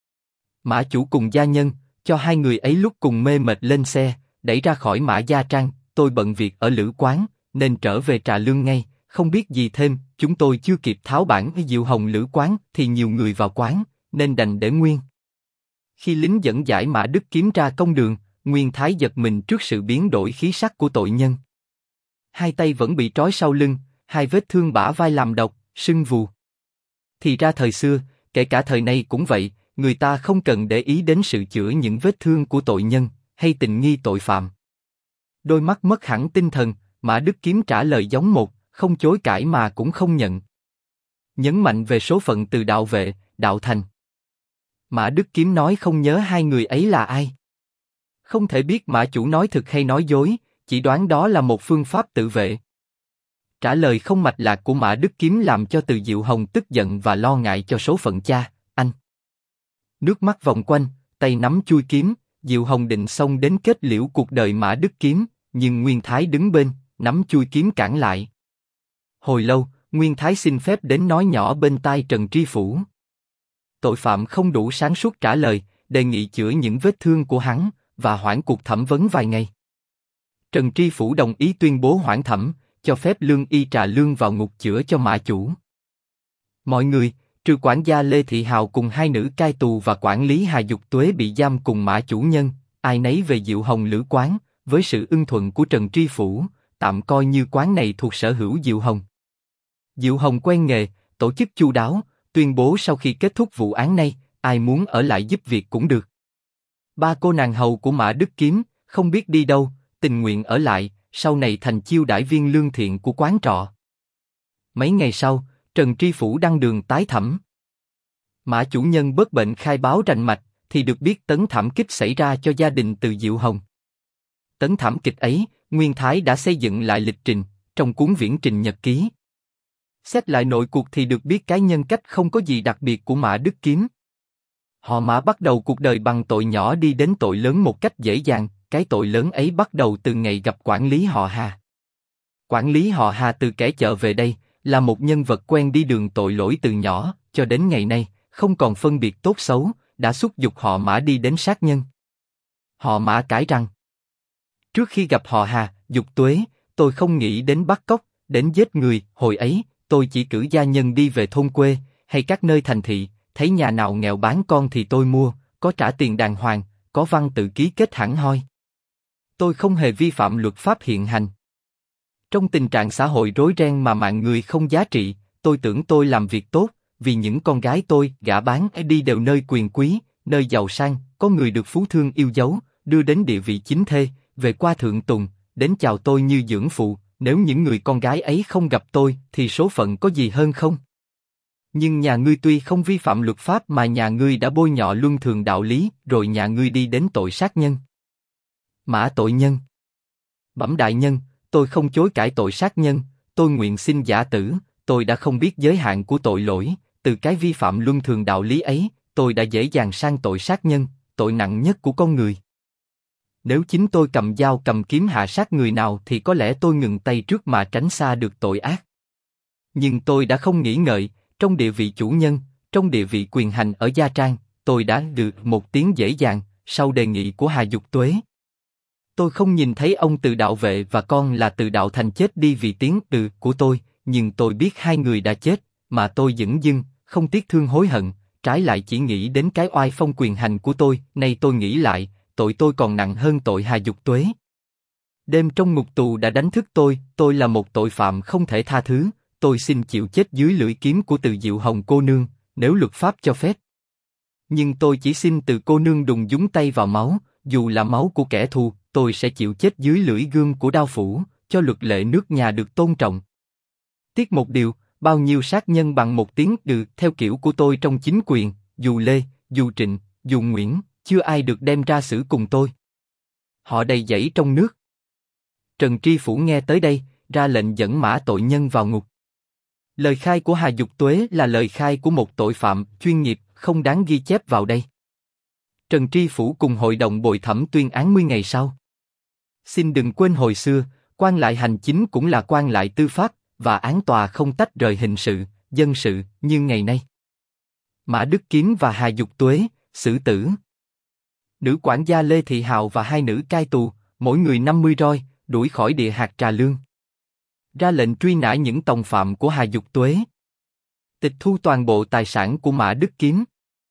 Mã chủ cùng gia nhân, cho hai người ấy lúc cùng mê mệt lên xe, đẩy ra khỏi Mã Gia Trang. Tôi bận việc ở lữ quán, nên trở về Trà Lương ngay, không biết gì thêm. Chúng tôi chưa kịp tháo bản Diệu Hồng lữ quán thì nhiều người vào quán, nên đành để nguyên. Khi lính dẫn giải Mã Đức Kiếm ra công đường, Nguyên Thái giật mình trước sự biến đổi khí sắc của tội nhân. Hai tay vẫn bị trói sau lưng, hai vết thương bả vai làm độc, sưng vù. Thì ra thời xưa, kể cả thời nay cũng vậy, người ta không cần để ý đến sự chữa những vết thương của tội nhân, hay tình nghi tội phạm. Đôi mắt mất hẳn tinh thần, Mã Đức Kiếm trả lời giống một, không chối cãi mà cũng không nhận. Nhấn mạnh về số phận Từ Đạo Vệ, Đạo Thành. Mã Đức Kiếm nói không nhớ hai người ấy là ai. Không thể biết Mã chủ nói thực hay nói dối, chỉ đoán đó là một phương pháp tự vệ. Trả lời không mạch lạc của Mã Đức Kiếm làm cho Từ Diệu Hồng tức giận và lo ngại cho số phận cha, anh. Nước mắt vòng quanh, tay nắm chuôi kiếm, Diệu Hồng định xông đến kết liễu cuộc đời Mã Đức Kiếm, nhưng Nguyên Thái đứng bên, nắm chuôi kiếm cản lại. Hồi lâu, Nguyên Thái xin phép đến nói nhỏ bên tai Trần Tri Phủ. Tội phạm không đủ sáng suốt trả lời, đề nghị chữa những vết thương của hắn, và hoãn cuộc thẩm vấn vài ngày. Trần Tri Phủ đồng ý tuyên bố hoãn thẩm, cho phép lương y Trà Lương vào ngục chữa cho Mã chủ. Mọi người, trừ quản gia Lê Thị Hào cùng hai nữ cai tù và quản lý Hà Dục Tuế bị giam cùng Mã chủ nhân, ai nấy về Diệu Hồng lữ quán, với sự ưng thuận của Trần Tri Phủ, tạm coi như quán này thuộc sở hữu Diệu Hồng. Diệu Hồng quen nghề, tổ chức chu đáo, tuyên bố sau khi kết thúc vụ án này, ai muốn ở lại giúp việc cũng được. 3 cô nàng hầu của Mã Đức Kiếm, không biết đi đâu, tình nguyện ở lại, sau này thành chiêu đãi viên lương thiện của quán trọ. Mấy ngày sau, Trần Tri Phủ đăng đường tái thẩm. Mã chủ nhân bớt bệnh khai báo rành mạch, thì được biết tấn thảm kích xảy ra cho gia đình Từ Diệu Hồng. Tấn thảm kịch ấy, Nguyên Thái đã xây dựng lại lịch trình, trong cuốn viễn trình nhật ký. Xét lại nội cuộc thì được biết cái nhân cách không có gì đặc biệt của Mã Đức Kiếm. Họ Mã bắt đầu cuộc đời bằng tội nhỏ đi đến tội lớn một cách dễ dàng, cái tội lớn ấy bắt đầu từ ngày gặp quản lý họ Hà. Quản lý họ Hà từ kẻ chợ về đây, là một nhân vật quen đi đường tội lỗi từ nhỏ, cho đến ngày nay, không còn phân biệt tốt xấu, đã xúi giục họ Mã đi đến sát nhân. Họ Mã cãi rằng, trước khi gặp họ Hà, Dục Tuế, tôi không nghĩ đến bắt cóc, đến giết người, hồi ấy, tôi chỉ cử gia nhân đi về thôn quê, hay các nơi thành thị, thấy nhà nào nghèo bán con thì tôi mua, có trả tiền đàng hoàng, có văn tự ký kết hẳn hoi. Tôi không hề vi phạm luật pháp hiện hành. Trong tình trạng xã hội rối ren mà mạng người không giá trị, tôi tưởng tôi làm việc tốt, vì những con gái tôi gả bán đi đều nơi quyền quý, nơi giàu sang, có người được phú thương yêu dấu, đưa đến địa vị chính thê, về qua thượng tùng, đến chào tôi như dưỡng phụ. Nếu những người con gái ấy không gặp tôi, thì số phận có gì hơn không? Nhưng nhà ngươi tuy không vi phạm luật pháp mà nhà ngươi đã bôi nhọ luân thường đạo lý, rồi nhà ngươi đi đến tội sát nhân. Mã tội nhân. Bẩm đại nhân, tôi không chối cãi tội sát nhân, tôi nguyện xin giả tử, tôi đã không biết giới hạn của tội lỗi, từ cái vi phạm luân thường đạo lý ấy, tôi đã dễ dàng sang tội sát nhân, tội nặng nhất của con người. Nếu chính tôi cầm dao cầm kiếm hạ sát người nào thì có lẽ tôi ngừng tay trước mà tránh xa được tội ác. Nhưng tôi đã không nghĩ ngợi, trong địa vị chủ nhân, trong địa vị quyền hành ở Gia Trang, tôi đã được một tiếng dễ dàng, sau đề nghị của Hà Dục Tuế. Tôi không nhìn thấy ông Từ Đạo Vệ và con là Từ Đạo Thành chết đi vì tiếng từ của tôi, nhưng tôi biết hai người đã chết, mà tôi dửng dưng, không tiếc thương hối hận, trái lại chỉ nghĩ đến cái oai phong quyền hành của tôi. Nay tôi nghĩ lại, tội tôi còn nặng hơn tội Hà Dục Tuế. Đêm trong ngục tù đã đánh thức tôi là một tội phạm không thể tha thứ, tôi xin chịu chết dưới lưỡi kiếm của Từ Diệu Hồng cô nương, nếu luật pháp cho phép. Nhưng tôi chỉ xin Từ cô nương đừng nhúng tay vào máu, dù là máu của kẻ thù, tôi sẽ chịu chết dưới lưỡi gươm của đao phủ, cho luật lệ nước nhà được tôn trọng. Tiếc một điều, bao nhiêu sát nhân bằng một tiếng từ theo kiểu của tôi trong chính quyền, dù Lê, dù Trịnh, dù Nguyễn, chưa ai được đem ra xử cùng tôi. Họ đầy dẫy trong nước. Trần Tri Phủ nghe tới đây, ra lệnh dẫn Mã tội nhân vào ngục. Lời khai của Hà Dục Tuế là lời khai của một tội phạm chuyên nghiệp, không đáng ghi chép vào đây. Trần Tri Phủ cùng hội đồng bồi thẩm tuyên án 10 ngày sau. Xin đừng quên hồi xưa, quan lại hành chính cũng là quan lại tư pháp, và án tòa không tách rời hình sự, dân sự như ngày nay. Mã Đức Kiếm và Hà Dục Tuế, xử tử. Nữ quản gia Lê Thị Hào và hai nữ cai tù, mỗi người 50 roi, đuổi khỏi địa hạt Trà Lương. Ra lệnh truy nã những tòng phạm của Hà Dục Tuế. Tịch thu toàn bộ tài sản của Mã Đức Kiếm.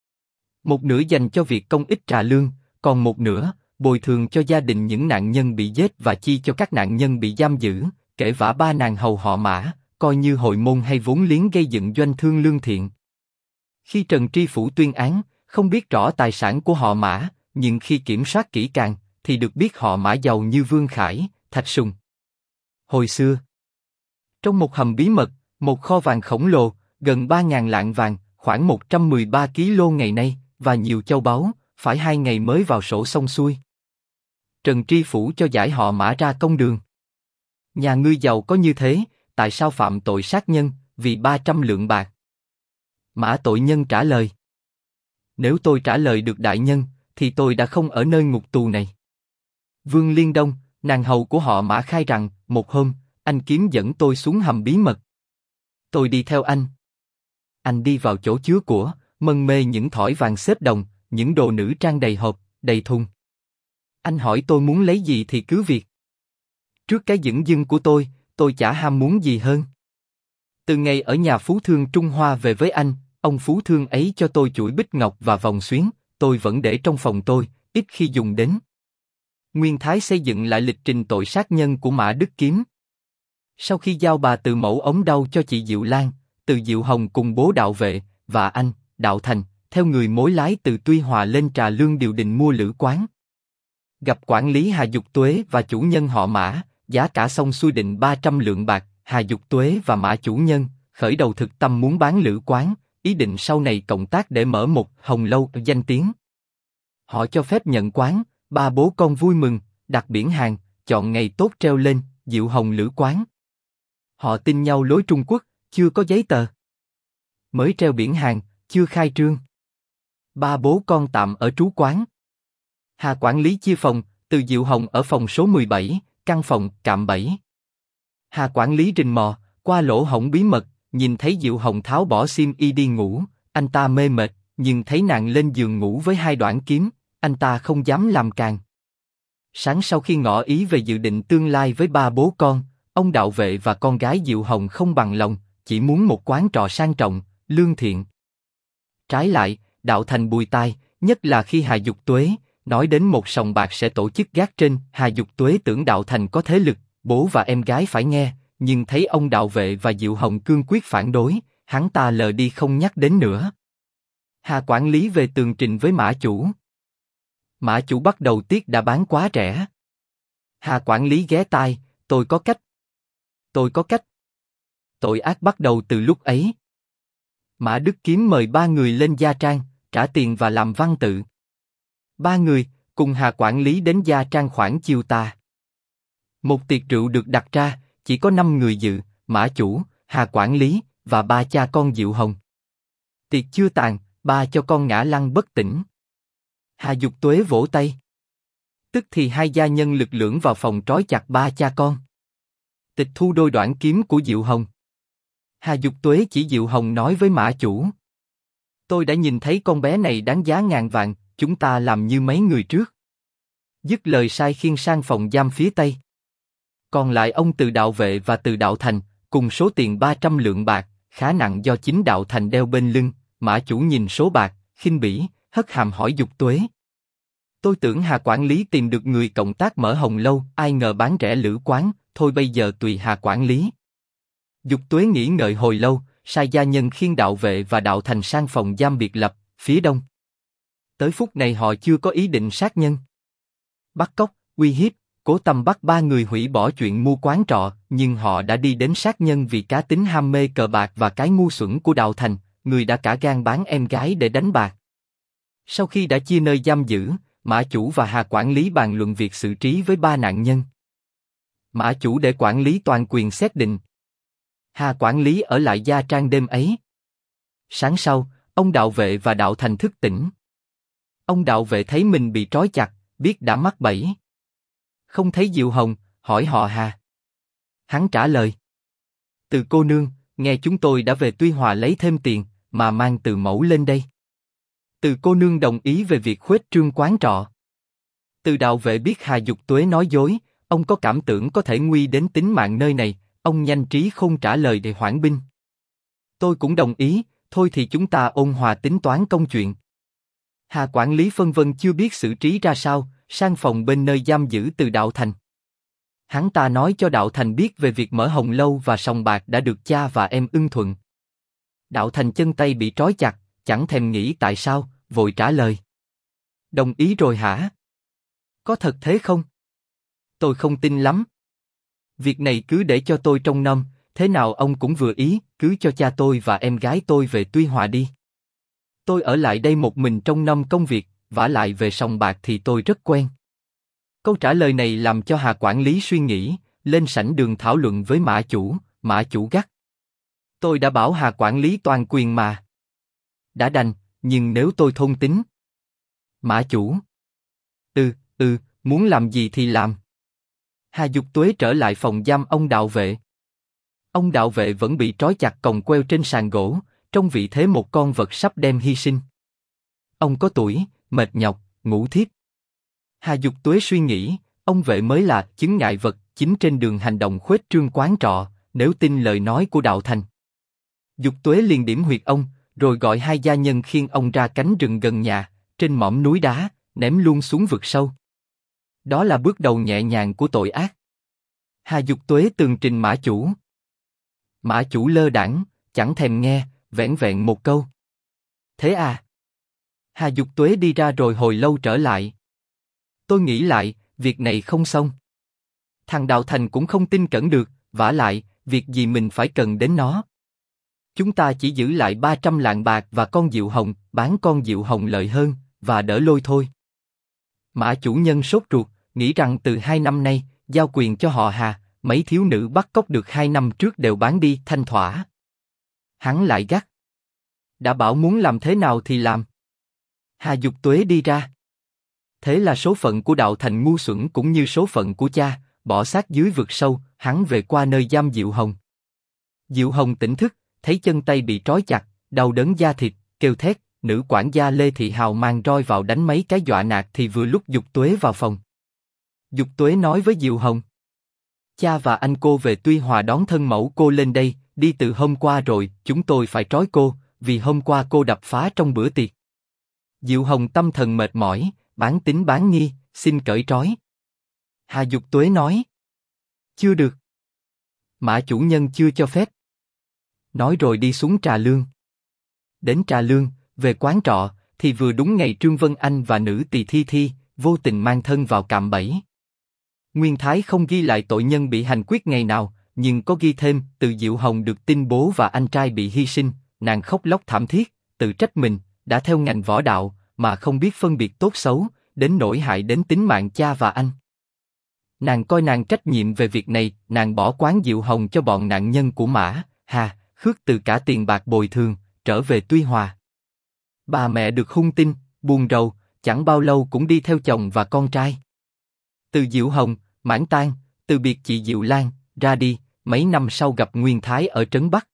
Một nửa dành cho việc công ích Trà Lương, còn một nửa bồi thường cho gia đình những nạn nhân bị giết và chi cho các nạn nhân bị giam giữ, kể vả 3 nàng hầu họ Mã, coi như hồi môn hay vốn liếng gây dựng doanh thương lương thiện. Khi Trần Tri Phủ tuyên án, không biết rõ tài sản của họ Mã, nhưng khi kiểm soát kỹ càng, thì được biết họ Mã giàu như Vương Khải, Thạch Sùng. Hồi xưa, trong một hầm bí mật, một kho vàng khổng lồ, gần 3.000 lạng vàng, khoảng 113 kg ngày nay, và nhiều châu báu, phải 2 ngày mới vào sổ xong xuôi. Trần Tri Phủ cho giải họ Mã ra công đường. Nhà ngươi giàu có như thế, tại sao phạm tội sát nhân, vì 300 lượng bạc? Mã tội nhân trả lời. Nếu tôi trả lời được đại nhân, thì tôi đã không ở nơi ngục tù này. Vương Liên Đông, nàng hầu của họ Mã khai rằng, một hôm, anh Kiếm dẫn tôi xuống hầm bí mật. Tôi đi theo anh. Anh đi vào chỗ chứa của, mân mê những thỏi vàng xếp đồng, những đồ nữ trang đầy hộp, đầy thùng. Anh hỏi tôi muốn lấy gì thì cứ việc. Trước cái dửng dưng của tôi chả ham muốn gì hơn. Từ ngày ở nhà phú thương Trung Hoa về với anh, ông phú thương ấy cho tôi chuỗi bích ngọc và vòng xuyến, tôi vẫn để trong phòng tôi, ít khi dùng đến. Nguyên Thái xây dựng lại lịch trình tội sát nhân của Mã Đức Kiếm. Sau khi giao bà Từ Mẫu ống đau cho chị Diệu Lan, Từ Diệu Hồng cùng bố Đạo Vệ và anh, Đạo Thành, theo người mối lái từ Tuy Hòa lên Trà Lương điều định mua lữ quán. Gặp quản lý Hà Dục Tuế và chủ nhân họ Mã, giá cả xong xuôi định 300 lượng bạc. Hà Dục Tuế và Mã chủ nhân khởi đầu thực tâm muốn bán lữ quán, ý định sau này cộng tác để mở một hồng lâu danh tiếng. Họ cho phép nhận quán, ba bố con vui mừng, đặt biển hàng, chọn ngày tốt treo lên Diệu Hồng lữ quán. Họ tin nhau lối Trung Quốc, chưa có giấy tờ. Mới treo biển hàng, chưa khai trương. Ba bố con tạm ở trú quán. Hà quản lý chia phòng, Từ Diệu Hồng ở phòng số 17, căn phòng cạm bẫy. Hà quản lý rình mò, qua lỗ hổng bí mật, nhìn thấy Diệu Hồng tháo bỏ xiêm y đi ngủ, anh ta mê mệt, nhưng thấy nàng lên giường ngủ với hai đoạn kiếm, anh ta không dám làm càng. Sáng sau khi ngỏ ý về dự định tương lai với ba bố con, ông đạo vệ và con gái Diệu Hồng không bằng lòng, chỉ muốn một quán trọ sang trọng, lương thiện. Trái lại, Đạo Thành bùi tai, nhất là khi Hà Dục Tuế nói đến một sòng bạc sẽ tổ chức gác trên. Hà Dục Tuế tưởng Đạo Thành có thế lực, bố và em gái phải nghe, nhưng thấy ông đạo vệ và Diệu Hồng cương quyết phản đối, hắn ta lờ đi không nhắc đến nữa. Hà quản lý về tường trình với Mã chủ. Mã chủ bắt đầu tiếc đã bán quá rẻ. Hà quản lý ghé tai, tôi có cách. Tôi có cách. Tội ác bắt đầu từ lúc ấy. Mã Đức Kiếm mời ba người lên Gia Trang, trả tiền và làm văn tự. Ba người, cùng Hà quản lý đến Gia Trang khoảng chiều tà. Một tiệc rượu được đặt ra, chỉ có 5 người dự, Mã chủ, Hà quản lý, và ba cha con Diệu Hồng. Tiệc chưa tàn, ba cho con ngã lăn bất tỉnh. Hà Dục Tuế vỗ tay. Tức thì hai gia nhân lực lưỡng vào phòng trói chặt ba cha con. Tịch thu đôi đoạn kiếm của Diệu Hồng. Hà Dục Tuế chỉ Diệu Hồng nói với Mã chủ. Tôi đã nhìn thấy con bé này đáng giá ngàn vạn, chúng ta làm như mấy người trước. Dứt lời sai khiêng sang phòng giam phía Tây. Còn lại ông Từ Đạo Vệ và Từ Đạo Thành, cùng số tiền 300 lượng bạc, khá nặng do chính Đạo Thành đeo bên lưng. Mã chủ nhìn số bạc, khinh bỉ, hất hàm hỏi Dục Tuế. Tôi tưởng Hà quản lý tìm được người cộng tác mở Hồng Lâu, ai ngờ bán rẻ lữ quán, thôi bây giờ tùy Hà quản lý. Dục Tuế nghĩ ngợi hồi lâu, sai gia nhân khiêng Đạo Vệ và Đạo Thành sang phòng giam biệt lập, phía đông. Tới phút này họ chưa có ý định sát nhân. Bắt cóc, uy hiếp, cố tâm bắt ba người hủy bỏ chuyện mua quán trọ, nhưng họ đã đi đến sát nhân vì cá tính ham mê cờ bạc và cái ngu xuẩn của Đạo Thành, người đã cả gan bán em gái để đánh bạc. Sau khi đã chia nơi giam giữ, Mã chủ và Hà quản lý bàn luận việc xử trí với ba nạn nhân. Mã chủ để quản lý toàn quyền xét định. Hà quản lý ở lại Gia Trang đêm ấy. Sáng sau, ông Đạo Vệ và Đạo Thành thức tỉnh. Ông Đạo Vệ thấy mình bị trói chặt, biết đã mắc bẫy. Không thấy Diệu Hồng, hỏi họ Hà. Hắn trả lời. Từ cô nương, nghe chúng tôi đã về Tuy Hòa lấy thêm tiền, mà mang Từ mẫu lên đây. Từ cô nương đồng ý về việc khuếch trương quán trọ. Từ Đạo Vệ biết Hà Dục Tuế nói dối, ông có cảm tưởng có thể nguy đến tính mạng nơi này, ông nhanh trí không trả lời để hoãn binh. Tôi cũng đồng ý, thôi thì chúng ta ôn hòa tính toán công chuyện. Hà quản lý phân vân chưa biết xử trí ra sao, sang phòng bên nơi giam giữ Từ Đạo Thành. Hắn ta nói cho Đạo Thành biết về việc mở Hồng Lâu và sòng bạc đã được cha và em ưng thuận. Đạo Thành chân tay bị trói chặt, chẳng thèm nghĩ tại sao, vội trả lời. Đồng ý rồi hả? Có thật thế không? Tôi không tin lắm. Việc này cứ để cho tôi trông nom, thế nào ông cũng vừa ý, cứ cho cha tôi và em gái tôi về Tuy Hòa đi. Tôi ở lại đây một mình trông nom công việc, vả lại về sòng bạc thì tôi rất quen. Câu trả lời này làm cho Hà quản lý suy nghĩ, lên sảnh đường thảo luận với Mã chủ gắt. Tôi đã bảo Hà quản lý toàn quyền mà. Đã đành, nhưng nếu tôi thôn tính. Mã chủ. Muốn làm gì thì làm. Hà Dục Tuế trở lại phòng giam ông Đạo Vệ. Ông Đạo Vệ vẫn bị trói chặt còng queo trên sàn gỗ, trong vị thế một con vật sắp đem hy sinh. Ông có tuổi, mệt nhọc, ngủ thiếp. Hà Dục Tuế suy nghĩ, ông Vệ mới là chứng ngại vật chính trên đường hành động khuếch trương quán trọ, nếu tin lời nói của Đạo Thành. Dục Tuế liền điểm huyệt ông, rồi gọi hai gia nhân khiêng ông ra cánh rừng gần nhà, trên mỏm núi đá, ném luôn xuống vực sâu. Đó là bước đầu nhẹ nhàng của tội ác. Hà Dục Tuế tường trình Mã chủ. Mã chủ lơ đãng, chẳng thèm nghe, vẻn vẹn một câu. Thế à? Hà Dục Tuế đi ra rồi hồi lâu trở lại. Tôi nghĩ lại, việc này không xong. Thằng Đạo Thành cũng không tin cẩn được, vả lại, việc gì mình phải cần đến nó. Chúng ta chỉ giữ lại 300 lạng bạc và con Diệu Hồng, bán con Diệu Hồng lợi hơn, và đỡ lôi thôi. Mã chủ nhân sốt ruột, nghĩ rằng từ 2 năm nay, giao quyền cho họ Hà, mấy thiếu nữ bắt cóc được 2 năm trước đều bán đi thanh thỏa. Hắn lại gắt. Đã bảo muốn làm thế nào thì làm. Hà Dục Tuế đi ra. Thế là số phận của Đạo Thành ngu xuẩn cũng như số phận của cha, bỏ xác dưới vực sâu, hắn về qua nơi giam Diệu Hồng. Diệu Hồng tỉnh thức, thấy chân tay bị trói chặt, đau đớn da thịt, kêu thét. Nữ quản gia Lê Thị Hào mang roi vào đánh mấy cái dọa nạt thì vừa lúc Dục Tuế vào phòng. Dục Tuế nói với Diệu Hồng. Cha và anh cô về Tuy Hòa đón thân mẫu cô lên đây, đi từ hôm qua rồi, chúng tôi phải trói cô, vì hôm qua cô đập phá trong bữa tiệc. Diệu Hồng tâm thần mệt mỏi, bán tín bán nghi, xin cởi trói. Hà Dục Tuế nói. Chưa được. Mã chủ nhân chưa cho phép. Nói rồi đi xuống Trà Lương. Đến Trà Lương, về quán trọ, thì vừa đúng ngày Trương Vân Anh và nữ tỳ Thi Thi, vô tình mang thân vào cạm bẫy. Nguyên Thái không ghi lại tội nhân bị hành quyết ngày nào, nhưng có ghi thêm, từ Diệu Hồng được tin bố và anh trai bị hy sinh, nàng khóc lóc thảm thiết, tự trách mình, đã theo ngành võ đạo, mà không biết phân biệt tốt xấu, đến nỗi hại đến tính mạng cha và anh. Nàng coi nàng trách nhiệm về việc này, nàng bỏ quán Diệu Hồng cho bọn nạn nhân của Mã, Hà, Khước từ cả tiền bạc bồi thường, trở về Tuy Hòa. Bà mẹ được hung tin, buồn rầu, chẳng bao lâu cũng đi theo chồng và con trai. Từ Diệu Hồng, mãn tang, từ biệt chị Diệu Lan, ra đi, mấy năm sau gặp Nguyên Thái ở Trấn Bắc.